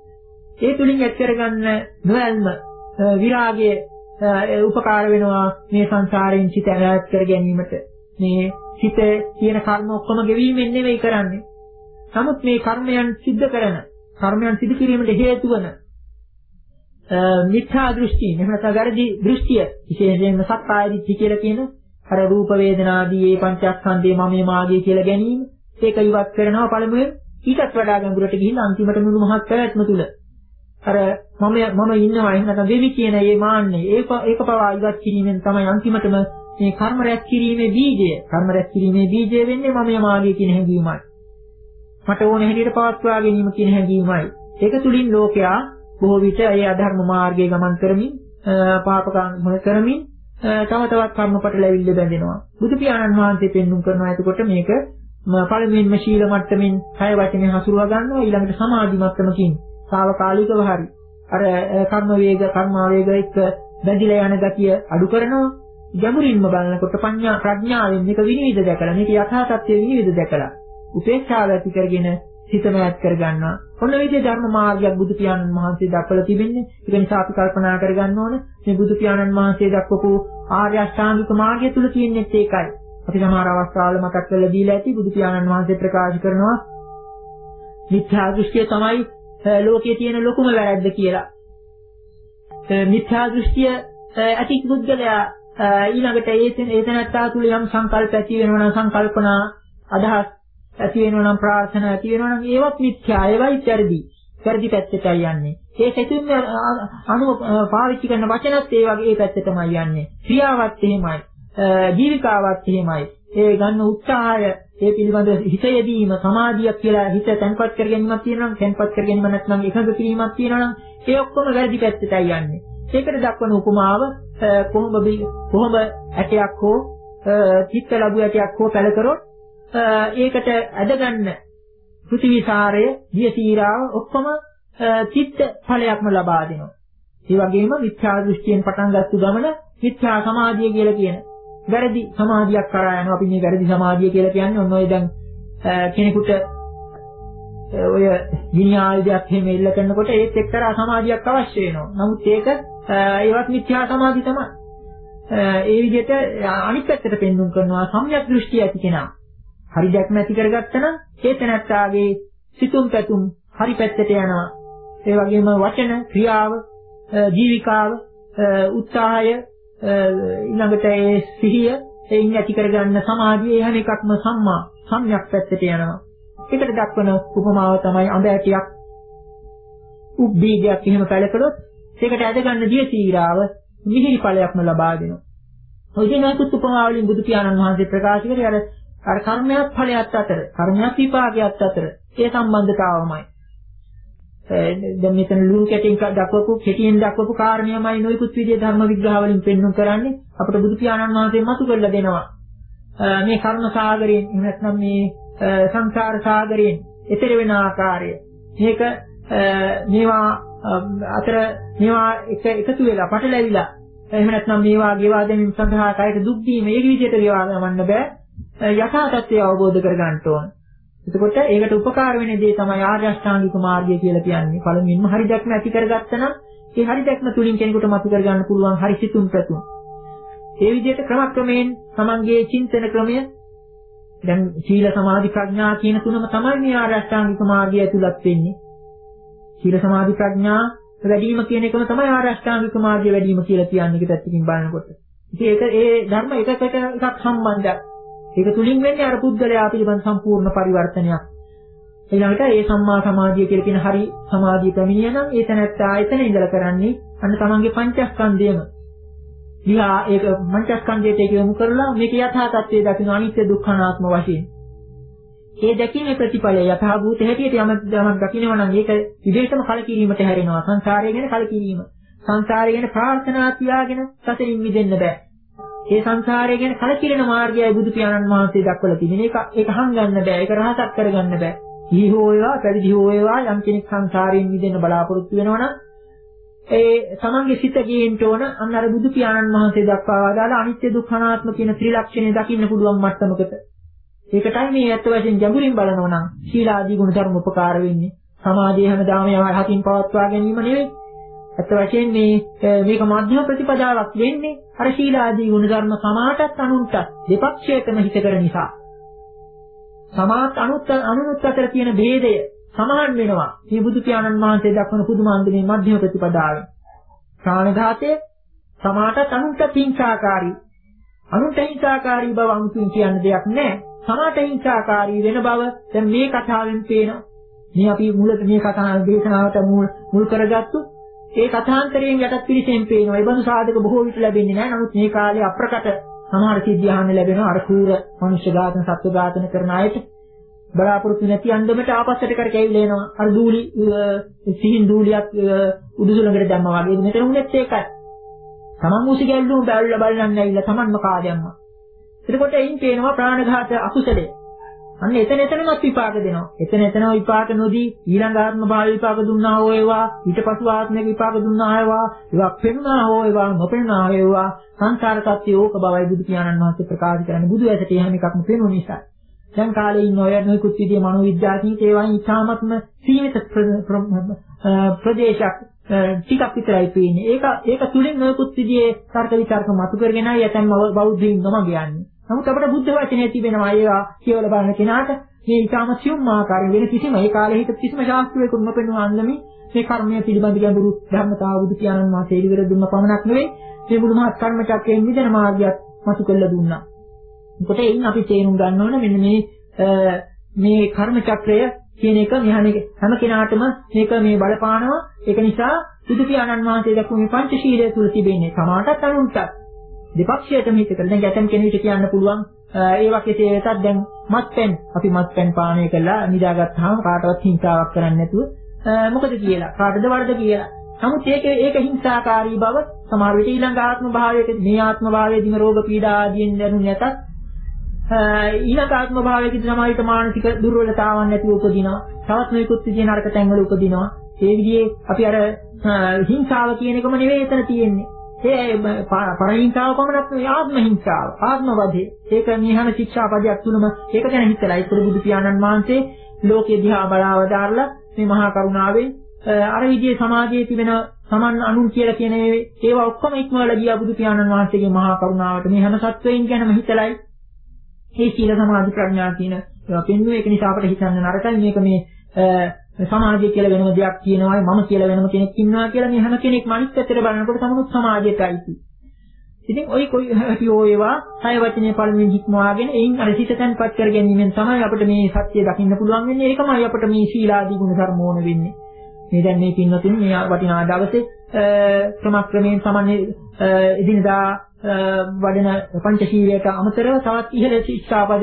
ඒ තුලින් ඇත් කරගන්න නොයල්ම විරාගයේ උපකාර වෙනවා මේ සංසාරයෙන් සිත ඈත් කර ගැනීමට. මේ සිතේ තියෙන කර්ම ඔක්කොම ගෙවීමෙන් නෙවෙයි කරන්නේ. නමුත් මේ කර්මයන් සිද්ධ කරන, කර්මයන් සිදු කිරීමට හේතු වන මිත්‍යා දෘෂ්ටි, එහෙම නැත්නම් වැරදි දෘෂ්ටිය, විශේෂයෙන්ම සක්කාය දිට්ඨිය කියලා කියන අර රූප, වේදනා ආදී මේ පංචස්කන්ධේ මමයේ මාගේ කියලා ගැනීම, ඒක ඉවත් කරනවා පළමුවෙන්. ඊටත් වඩා ගැඹුරට ගිහිල්ලා අන්තිමට මුළු මහත් පැවැත්ම තුල අර මම මම ඉන්නවා එහෙම නැත්නම් දෙවි කියන මේ මාන්නේ ඒක ඒක පවා ඉවත් කිරීමෙන් තමයි අන්තිමටම මේ කර්ම රැස් කිරීමේ බීජය, කර්ම රැස් කිරීමේ බීජය වෙන්නේ මමයේ මාගේ කියන හැඟීමයි. මට ඕන හැටියට පවත්වා ගැනීම කියන හැඟීමයි. ඒක තුලින් ලෝකයා බොහෝ විට ඒ අධර්ම මාර්ගයේ ගමන් කරමින්, පාප කර්ම කරමින් තව තවත් කර්මපට ලැබිල්ල බැඳෙනවා. බුදු පියාණන් වහන්සේ පෙන්눔 කරනවා එතකොට මේක පළමුවෙන්ම ශීල මට්ටමින් හය වචනේ හසුරුවා ගන්නවා. ඊළඟට සමාධි මට්ටමකින් తాවකාලිකව හරි අර කර්ම වේග, කර්ම වේග එක්ක බැඳිලා යන ගතිය අඩු කරනවා. ගැඹුරින්ම බලනකොට ප්‍රඥා ප්‍රඥාවෙන් මේක විනිවිද දැකලා, මේක යථා තත්ත්වය විනිවිද දැකලා උපේක්ෂාව ඇති කරගෙන හිතම ඈත් කරගන්නවා. ඔන්න ඔය විදිහේ ධර්ම මාර්ගයක් බුදු පියාණන් වහන්සේ දක්වලා තිබෙන්නේ. ඒක නිසා අපි කල්පනා කරගන්න ඕන මේ බුදු පියාණන් වහන්සේ දක්වපු ආර්ය අෂ්ටාංගික මාර්ගය තුල තියෙන්නේ ඒකයි. අපි සමහර අවස්ථාවල මතක් කරලා දීලා ඇති බුදු පියාණන් වහන්සේ ප්‍රකාශ කරනවා මිත්‍යා දෘෂ්ටිය තමයි ලෝකයේ තියෙන ලොකුම වැරැද්ද කියලා. මිත්‍යා දෘෂ්ටිය ඇති පුද්ගලයා ඊළඟට ඒ එතනත්තා තුල යම් සංකල්ප ඇති වෙනවා නම් සංකල්පනා අදහස් ඇති වෙනවා නම් ප්‍රාර්ථනා ඇති වෙනවා නම් ඒවත් මිත්‍යා ඒවයි වැරදි. වැරදි පැත්තටයි යන්නේ. ඒ කෙතුන් අනු පාවිච්චි කරන වචනත් ඒ වගේ ඒ පැත්තටමයි යන්නේ. ක්‍රියාවත් එහෙමයි. ජීවිකාවත් එහෙමයි. ඒ ගන්න උත්සාහය ඒ පිළිබඳ හිත යෙදීම සමාධියක් කියලා හිත තැන්පත් කර ගැනීමක් තියෙනවා නම් තැන්පත් කර ගැනීම නැත්නම් එකඟ කිරීමක් තියෙනවා නම් ඒ ඔක්කොම වැරදි පැත්තටයි යන්නේ. ඒකට දක්වන උපමාව කොහොම කොහොම ඇටයක් හෝ චිත්ත ලැබු ඇටයක් හෝ පැල කරොත් ඒකට ඇදගන්න පෘථිවිසාරය දියසීරාව ඔක්කොම චිත්ත ඵලයක්ම ලබා දෙනවා. ඒ වගේම මිත්‍යා දෘෂ්ටියෙන් පටන් ගත්ත ගමන මිත්‍යා සමාධිය කියලා කියන වැරදි සමාධියක් කරා යනවා. අපි මේ වැරදි සමාධිය කියලා කියන්නේ ඔන්න ඔය දැන් කෙනෙකුට ඔය ගිනි ආයුධයක් එහෙම එල්ල කරනකොට ඒත් එක්තරා සමාධියක් අවශ්‍ය වෙනවා. නමුත් ඒක ඒවත් මිත්‍යා සමාධි තමයි. ඒ විදිහට අනිත් පැත්තට පෙන්වුම් කරනවා සම්‍යක් දෘෂ්ටිය ඇති කෙනා. හරි දැක්ම ඇති කරගත්තා නම් චේතනත්තාගේ සිතුම් පැතුම් හරි පැත්තට යනවා. ඒ වගේම වචන, ක්‍රියාව, ජීවිකාව, උත්සාහය ඊළඟට ඒ සිහිය එයින් ඇති කරගන්න සමාධිය එහෙම එකක්ම සම්මා සම්‍යක් පැත්තට යනවා. ඒකට දක්වන උපමාව තමයි අඹ ඇටයක් උක් බීජයක් එහෙම පැලකලොත් ඒකට ඇදගන්න දියසීරාව මිහිරි ඵලයක්ම ලබා දෙනවා. ඔය දෙනකුත් උපමාවලින් බුදු පියාණන් වහන්සේ ප්‍රකාශ කරේ අර අර කර්මයක් ඵලයක් අතර කර්මයක් විපාකයක් අතර ඒ සම්බන්ධතාවමයි. දැන් මෙතන ලුණු කැටින් දක්වපු කෙටියෙන් දක්වපු කාරණේමයි නොයිකුත් විදිහේ ධර්ම විග්‍රහ වලින් පෙන්වන්න කරන්නේ අපිට බුදු පියාණන් වහන්සේ මතු කරලා දෙනවා. මේ කර්ම සාගරයෙන් එහෙම නැත්නම් මේ සංසාර සාගරයෙන් එතර වෙන ආකාරය. මේක මේවා අතර මේවා එක එකතු වෙලා පටලැවිලා එහෙම නැත්නම් මේවා ගෙවා දැමීම සඳහා කායට දුක් දීම මේ විදිහට ගෙවා ගමන්න බෑ. යථා තත්ත්වය අවබෝධ කර ගන්න ඕන. එතකොට ඒකට උපකාර වෙන දේ තමයි ආර්ය අෂ්ටාංගික මාර්ගය කියලා කියන්නේ. පළමුවෙන්ම හරි දැක්ම ඇති කරගත්තා නම් ඒ හරි දැක්ම තුලින් කෙනෙකුට මතු කර ගන්න පුළුවන් හරි සිතුම් පැතුම්. ඒ විදිහට ක්‍රමක්‍රමයෙන් තමන්ගේ චින්තන ක්‍රමය දැන් සීල සමාධි ප්‍රඥා කියන තුනම තමයි මේ ආර්ය අෂ්ටාංගික මාර්ගය ඇතුළත් වෙන්නේ. සීල සමාධි ප්‍රඥා වැඩිම කියන එකම තමයි ආර්ය අෂ්ටාංගික මාර්ගය වැඩිම කියලා කියන්නේ ඒක පැත්තකින් බලනකොට. ඉතින් ඒක ඒ ධර්ම එකකට එකක් සම්බන්ධයි. ඒක තුලින් වෙන්නේ අර පුද්ගලයා පිළිබඳ සම්පූර්ණ පරිවර්තනයක්. ඊළඟට ඒ සම්මා සමාධිය කියලා කියන හරි සමාධිය පැමිණිය නම් ඒ තැනත්තා එතන ඉඳලා කරන්නේ අන්න තමන්ගේ පංචස්කන්ධයම. දිහා ඒක පංචස්කන්ධයට ඒක යොමු කරලා මේක යථා තත්ත්වයේ දකින්න අනිත්‍ය දුක්ඛ අනාත්ම වශයෙන්. ඒ දැකීමේ ප්‍රතිඵලය යථා භූත හැටියට යමක් යමක් දකින්නවා නම් ඒක විදේශම කලකිරීමට හැරෙනවා. සංසාරය ගැන කලකිරීම. සංසාරය ගැන ප්‍රාර්ථනා තියාගෙන සතරින් මිදෙන්න බෑ. ඒ සංසාරය ගැන කලකිරෙන මාර්ගයයි බුදු පියාණන් වහන්සේ දක්වලා තියෙන්නේ. ඒක ඒක හංගන්න බෑ. ඒක රහසක් කරගන්න බෑ. ඊ හෝ වේවා, පැවිදි හෝ වේවා යම් කෙනෙක් සංසාරයෙන් මිදෙන්න බලාපොරොත්තු වෙනවා නම් ඒ තමන්ගේ සිත ගේන්න ඕන අන්න අර බුදු පියාණන් වහන්සේ දක්වා වදාලා අනිත්‍ය දුක්ඛ අනාත්ම කියන ත්‍රිලක්ෂණය දකින්න පුළුවන් මට්ටමකට. ඒකටයි මේ ඇත්ත වශයෙන් ගැඹුරින් බලනවා නම් ශීලාදී ගුණ ධර්ම උපකාර වෙන්නේ. සමාධිය හැමදාම යහකින් පවත්වා ගැනීම නෙවෙයි. ඇත්ත වශයෙන් මේ මේක මධ්‍යම ප්‍රතිපදාවක් වෙන්නේ අර ශීලාදී ගුණ ධර්ම සමාටත් අනුන්ටත් දෙපක්ෂයටම හිත කර නිසා. සමාත් අනුත් අනුනුත් අතර තියෙන ભેදය සමාන වෙනවා. මේ බුදු පියාණන් වහන්සේ දක්වන පුදුමාන්දමේ මධ්‍යම ප්‍රතිපදාවෙන්. ප්‍රාණඝාතය සමාටත් අනුන්ට හිංසාකාරී. අනුන්ට හිංසාකාරී බව අමුතුන් කියන්න දෙයක් නැහැ. සමාට හිංසාකාරී වෙන බව දැන් මේ කතාවෙන් පේනවා. මේ අපි මුලට මේ කතාව දේශනාවට මුල් මුල් කරගත්තු ඒ කථාන්තරයෙන් යටත් පිළිසෙන් පේනවා. ඒ බඳු සාධක බොහෝ විට ලැබෙන්නේ නැහැ. නමුත් මේ කාලේ අප්‍රකට සමහර සිද්ධි අහන්න ලැබෙනවා. අර කූර මනුෂ්‍ය ඝාතන, සත්ත්ව ඝාතන කරන අයට බලාපොරොත්තු නැති අන්දමට ආපස්සට කර කැවිලා එනවා. අර දූලි සිහින් දූලියක් උඩුසුලඟට දැම්මා වගේ. මෙතන උනේත් ඒකයි. තමන් මුසි ගැල්ලුම් බැලලා බලන්න ඇවිල්ලා තමන්ම කාදයන්ම. එතකොට එයින් පේනවා ප්‍රාණඝාත අකුසලයේ. අන්න එතන එතනමත් විපාක දෙනවා. එතන එතනම විපාක නොදී ඊළඟ ආත්ම භාව විපාක දුන්නා හෝ ඒවා ඊට පසු ආත්මයක විපාක දුන්නා ඒවා ඒවා පෙන්නා හෝ ඒවා නොපෙන්නා ඒවා සංසාර සත්‍ය ඕක බවයි බුදු පියාණන් වහන්සේ ප්‍රකාශ කරන්නේ. බුදු ඇසට එහෙම එකක්ම පෙනුන නිසා. දැන් කාලේ ඉන්න ඔය නොයෙකුත් විදිහේ මනෝවිද්‍යාඥයෝ ඒ වගේ ඉතාමත්ම සීමිත ප්‍රදේශයක් ටිකක් විතරයි පේන්නේ. ඒක ඒක තුලින් නොයෙකුත් විදිහේ තර්ක විතර්ක මතු කරගෙන යතම් බෞද්ධයින් ගම ගියන්නේ. නමුත් අපිට බුද්ධ වචනේ තිබෙනවා ඒවා කියවලා බලන කෙනාට මේ ඉතාම සියුම් ආකාරයෙන් වෙන කිසිම ඒ කාලේ හිට කිසිම ශාස්ත්‍රයකට නොපෙනුන අන්දමේ මේ කර්මය පිළිබඳ ගැඹුරු ධර්මතාව බුදු පියාණන් වහන්සේ ඉදිරියට දුන්න පමණක් නෙවෙයි මේ මුළු මහත් කර්ම චක්‍රයෙන් මිදෙන මාර්ගයත් මතු කළා දුන්නා. ඒකට එයින් අපි තේරුම් ගන්න ඕන මෙන්න මේ මේ කර්ම චක්‍රය කියන එක මෙහානේ හැම කෙනාටම මේක මේ බලපානවා. ඒක නිසා බුදු පියාණන් වහන්සේ දක්වපු මේ පංචශීලය තුල තිබෙන්නේ සමාටත් අනුන්ටත් දෙපක්ෂයටම හිත කරලා දැන් ගැටම් කෙනෙකුට කියන්න පුළුවන් ඒ වගේ තේරෙතත් දැන් මත්පැන් අපි මත්පැන් පානය කළා නිදාගත්තාම කාටවත් හිංසාවක් කරන්නේ නැතුව මොකද කියලා කාටද වරද කියලා. නමුත් ඒක ඒක හිංසාකාරී බව සමහර විට ඊළඟ ආත්ම භාවයක මේ ආත්ම භාවයේදීම රෝග පීඩා ආදීන් දැනුනේ නැතත් ඊළඟ ආත්ම භාවයකදී සමාහිත මානසික දුර්වලතාවන් නැතිව උපදිනවා. තවත් මේකුත් විදිහේ නරක තැන්වල උපදිනවා. ඒ විදිහේ අපි අර හිංසාව කියන එකම නෙවෙයි එතන තියෙන්නේ. ඒ පරහිංසාව පමණක් නෙවෙයි ආත්ම හිංසාව, ආත්ම වධය. ඒක මේ හැම ශික්ෂාපදයක් තුනම ඒක ගැන හිතලා ඒක බුදු පියාණන් වහන්සේ ලෝකයේ දිහා බලාව දාලා මේ මහා කරුණාවෙන් අර විදිහේ සමාජයේ තිබෙන සමන් අනුන් කියලා කියන ඒවා ඔක්කොම ඉක්මවලා ගියා බුදු පියාණන් වහන්සේගේ මහා කරුණාවට මේ හැම සත්වයින් ගැනම හිතලයි මේ සීල සමාධි ප්‍රඥා කියන ඒවා පෙන්වුවේ. ඒක නිසා අපිට හිතන්න නරකයි මේක මේ සමාජය කියලා වෙනම දෙයක් කියනවායි මම කියලා වෙනම කෙනෙක් ඉන්නවා කියලා මේ හැම කෙනෙක්ම අනිත් පැත්තට බලනකොට තමනුත් සමාජයටයි. ඉතින් ওই කොයි හැටිෝ ඒවා හය වචනේ පළමුවෙන් හික්මවාගෙන එයින් අර සිත තැන්පත් කර ගැනීමෙන් තමයි අපිට මේ සත්‍ය දකින්න පුළුවන් වෙන්නේ. ඒකමයි අපිට මේ සීලාදී ගුණ ධර්ම ඕන වෙන්නේ. මේ දැන් මේ පින්නතුන් මේ වටිනා දවසේ ක්‍රමක්‍රමයෙන් සමන්නේ එදිනදා වඩන පංචශීලයට අමතරව තවත් ඉහළ ශික්ෂාපද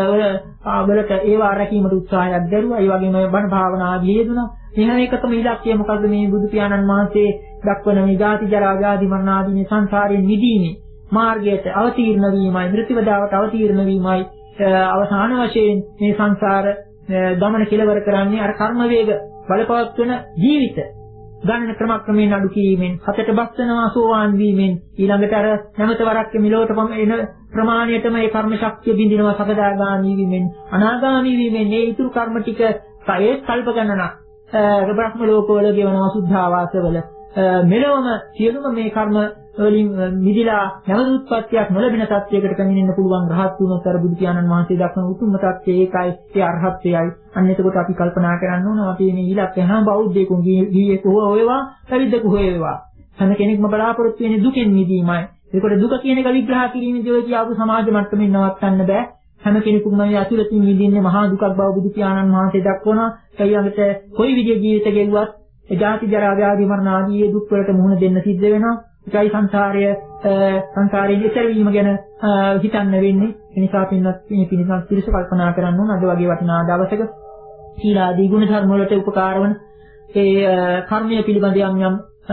වලට ඒවා රැකීමට උත්සාහයක් දැරුවා. ඒ වගේම බණ භාවනා ආදී යෙදුණා. මෙහෙම එකකම ඉලක්කය මොකද්ද මේ බුදු පියාණන් වහන්සේ දක්වන මේ ජාති ජරා ව්‍යාධි මරණ ආදී මේ සංසාරයෙන් මිදීමේ මාර්ගයට අවතීර්ණ වීමයි, මෘත්‍යවදාවට අවතීර්ණ වීමයි අවසාන වශයෙන් මේ සංසාර ගමන කෙලවර කරන්නේ අර කර්ම වේග බලපවත්වන ජීවිත ගණන ක්‍රමක්‍රමයෙන් අඩු කිරීමෙන් හතට බස්සනවා සෝවාන් වීමෙන් ඊළඟට අර නැවත වරක් මෙලොවට එන ප්‍රමාණයටම ඒ කර්ම ශක්තිය බිඳිනවා සකදාගාමී වීමෙන් අනාගාමී වීමෙන් මේ ඊතුරු කර්ම ටික ඒ කල්ප ගණනක් බ්‍රහ්ම ලෝකවල ගෙවනවා සුද්ධාවාසවල මෙලොවම සියලුම මේ කර්ම වලින් මිදිලා නැවත උත්පත්තියක් නොලැබෙන තත්යකට පැමිණෙන්න පුළුවන් රහත් වුණොත් අර බුදු පියාණන් වහන්සේ දක්වන උතුම්ම තත්ත්වය ඒකයි ඒ අරහත්ත්වයයි. අන්න එතකොට අපි කල්පනා කරන්න ඕන අපි මේ ඊළඟ හැම බෞද්ධයෙකුම ගියේ කොහොම වේවා පැවිද්දකු හොයේවා හැම කෙනෙක්ම බලාපොරොත්තු වෙන්නේ දුකෙන් මිදීමයි. ඒකට දුක කියන එක විග්‍රහ කිරීමේදී ඔය කියාපු සමාජ මට්ටමින් නවත්තන්න බෑ. හැම කෙනෙකුම මේ අතුලතින් මිදින්නේ මහා දුකක් බව බුදු පියාණන් වහන්සේ දක්වනවා. ඊළඟට කොයි විදිහේ ජීවිත ගෙවුවත් ඒ ජාති ජරා ව්‍යාධි මරණ ආදී දුක් වලට මුහුණ දෙන්න සිද්ධ වෙනවා. ඒකයි සංසාරය සංසාරයෙන් ඈතර වීම ගැන හිතන්න වෙන්නේ. ඒ නිසා පින්වත් මේ පිළිසක් පිළිස කල්පනා කරන්න ඕන අද වගේ වටිනා දවසක සීලාදී ගුණ ධර්ම වලට උපකාර වන ඒ කර්මය පිළිබඳ යම් යම්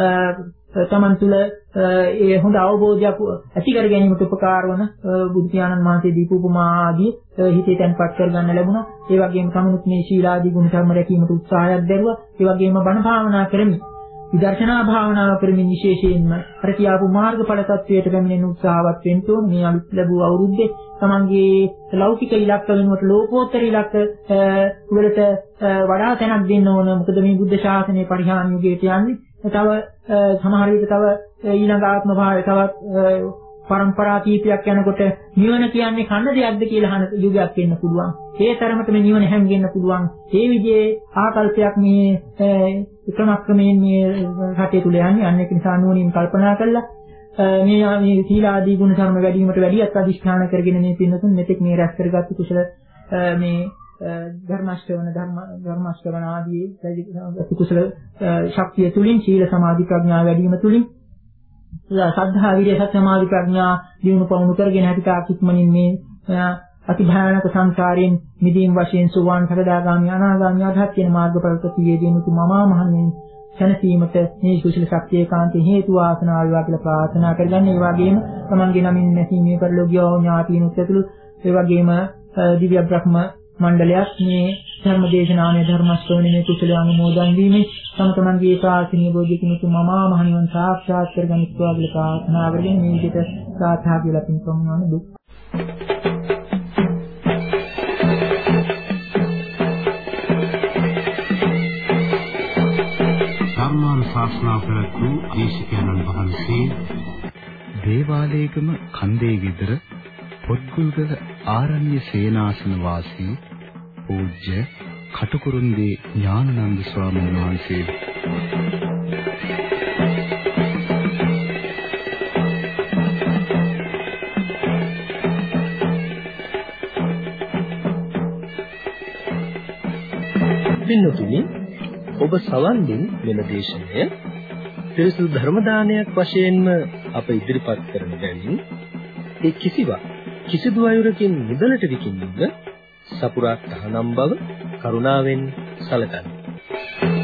තමන් තුළ ඒ හොඳ අවබෝධයක් ඇති කර ගැනීමට උපකාර වන බුදු පියාණන් වහන්සේ දීපු උපමා ආදී හිතේ තැන්පත් කර ගන්න ලැබුණා. ඒ වගේම තමනුත් මේ සීලාදී ගුණ ධර්ම රැකීමට උත්සාහයක් දැරුවා. ඒ වගේම බණ භාවනා කරමින් විදර්ශනා භාවනාව කරමින් විශේෂයෙන්ම අර කියාපු මාර්ගඵල තත්වයට පැමිණෙන උත්සාහවත් වෙන්න ඕන. මේ අලුත් ලැබුව අවුරුද්දේ තමන්ගේ ලෞකික ඉලක්ක වෙනුවට ලෝකෝත්තර ඉලක්ක වලට වඩා තැනක් දෙන්න ඕන. මොකද මේ බුද්ධ ශාසනයේ පරිහානි යුගයට යන්නේ. තව සමහර විට තව ඊළඟ ආත්ම භාවය තවත් පරම්පරා කීපයක් යනකොට නිවන කියන්නේ කන්න දෙයක්ද කියලා අහන යුගයක් වෙන්න පුළුවන්. ඒ තරමට මේ නිවන හැංගෙන්න පුළුවන්. ඒ විදිහේ ආකල්පයක් මේ ක්‍රමක්‍රමයෙන් මේ රටේ තුල යන්නේ. අන්න ඒක නිසා නුවණින් කල්පනා කළා මේ මේ සීලාදී ගුණ ධර්ම වැඩි වීමට වැඩියත් අධිෂ්ඨාන කරගෙන මේ පින්නතුන් මෙතෙක් මේ රැස් කරගත්තු කුසල මේ ධර්මාශ්‍රවණ ධර්ම ධර්මාශ්‍රවණ ආදී කුසල ශක්තිය තුලින් සීල සමාධි ප්‍රඥා වැඩි වීම තුලින් සද්ධා විරිය සති සමාධි ප්‍රඥා දිනු පවුණු කරගෙන හිතාක් ඉක්මනින් මේ අති භයානක සංසාරයෙන් මිදීම වශයෙන් සුවාන් සකදාගාමී අනාගාමී අධහත් කියන මාර්ගඵල ප්‍රතිවේදීන් උතුම් මමා මහණෙනි සැනසීමට මේ කුසල ශක්තිය කාන්තේ හේතු වාසනා වේවා කියලා ප්‍රාර්ථනා කරගන්න. ඒ වගේම තමන්ගේ නමින් නැසීමේ පරිලෝකියෝ ඥාතීනුත් ඇතුළු ඒ වගේම දිව්‍ය බ්‍රහ්ම මණ්ඩලයක් මේ ධර්ම දේශනාමය ධර්ම ශ්‍රවණයේ කුසල අනුමෝදන් වීමේ තම තමන්ගේ සාසනීය බෝධිකින් උතුම් මමා මහණිවන් සාක්ෂාත් කරගනිත්වා කියලා ප්‍රාර්ථනා කරගෙන මේ විදිහට සාථා කියලා පින්කම් වන දුක් ශාසනා පැවැත්වූ දේශකයන්න් වහන්සේ දේවාලයේගම කන්දේ ගෙදර පොත්ගුල්ගල ආරණ්‍ය සේනාසන වාසී පූජ්‍ය කටුකුරුන්දී ඥානানন্দ ස්වාමීන් වහන්සේ. පින්නතුනි, ඔබ සවන් දෙන මෙම දේශනය පිරිසුදු ධර්ම දානයක් වශයෙන්ම අප ඉදිරිපත් කරන බැවින් ඒ කිසිවක් කිසිදු අයුරකින් නිදලට විකින්නීම සපුරා තහනම් බව කරුණාවෙන් සැලකන්න.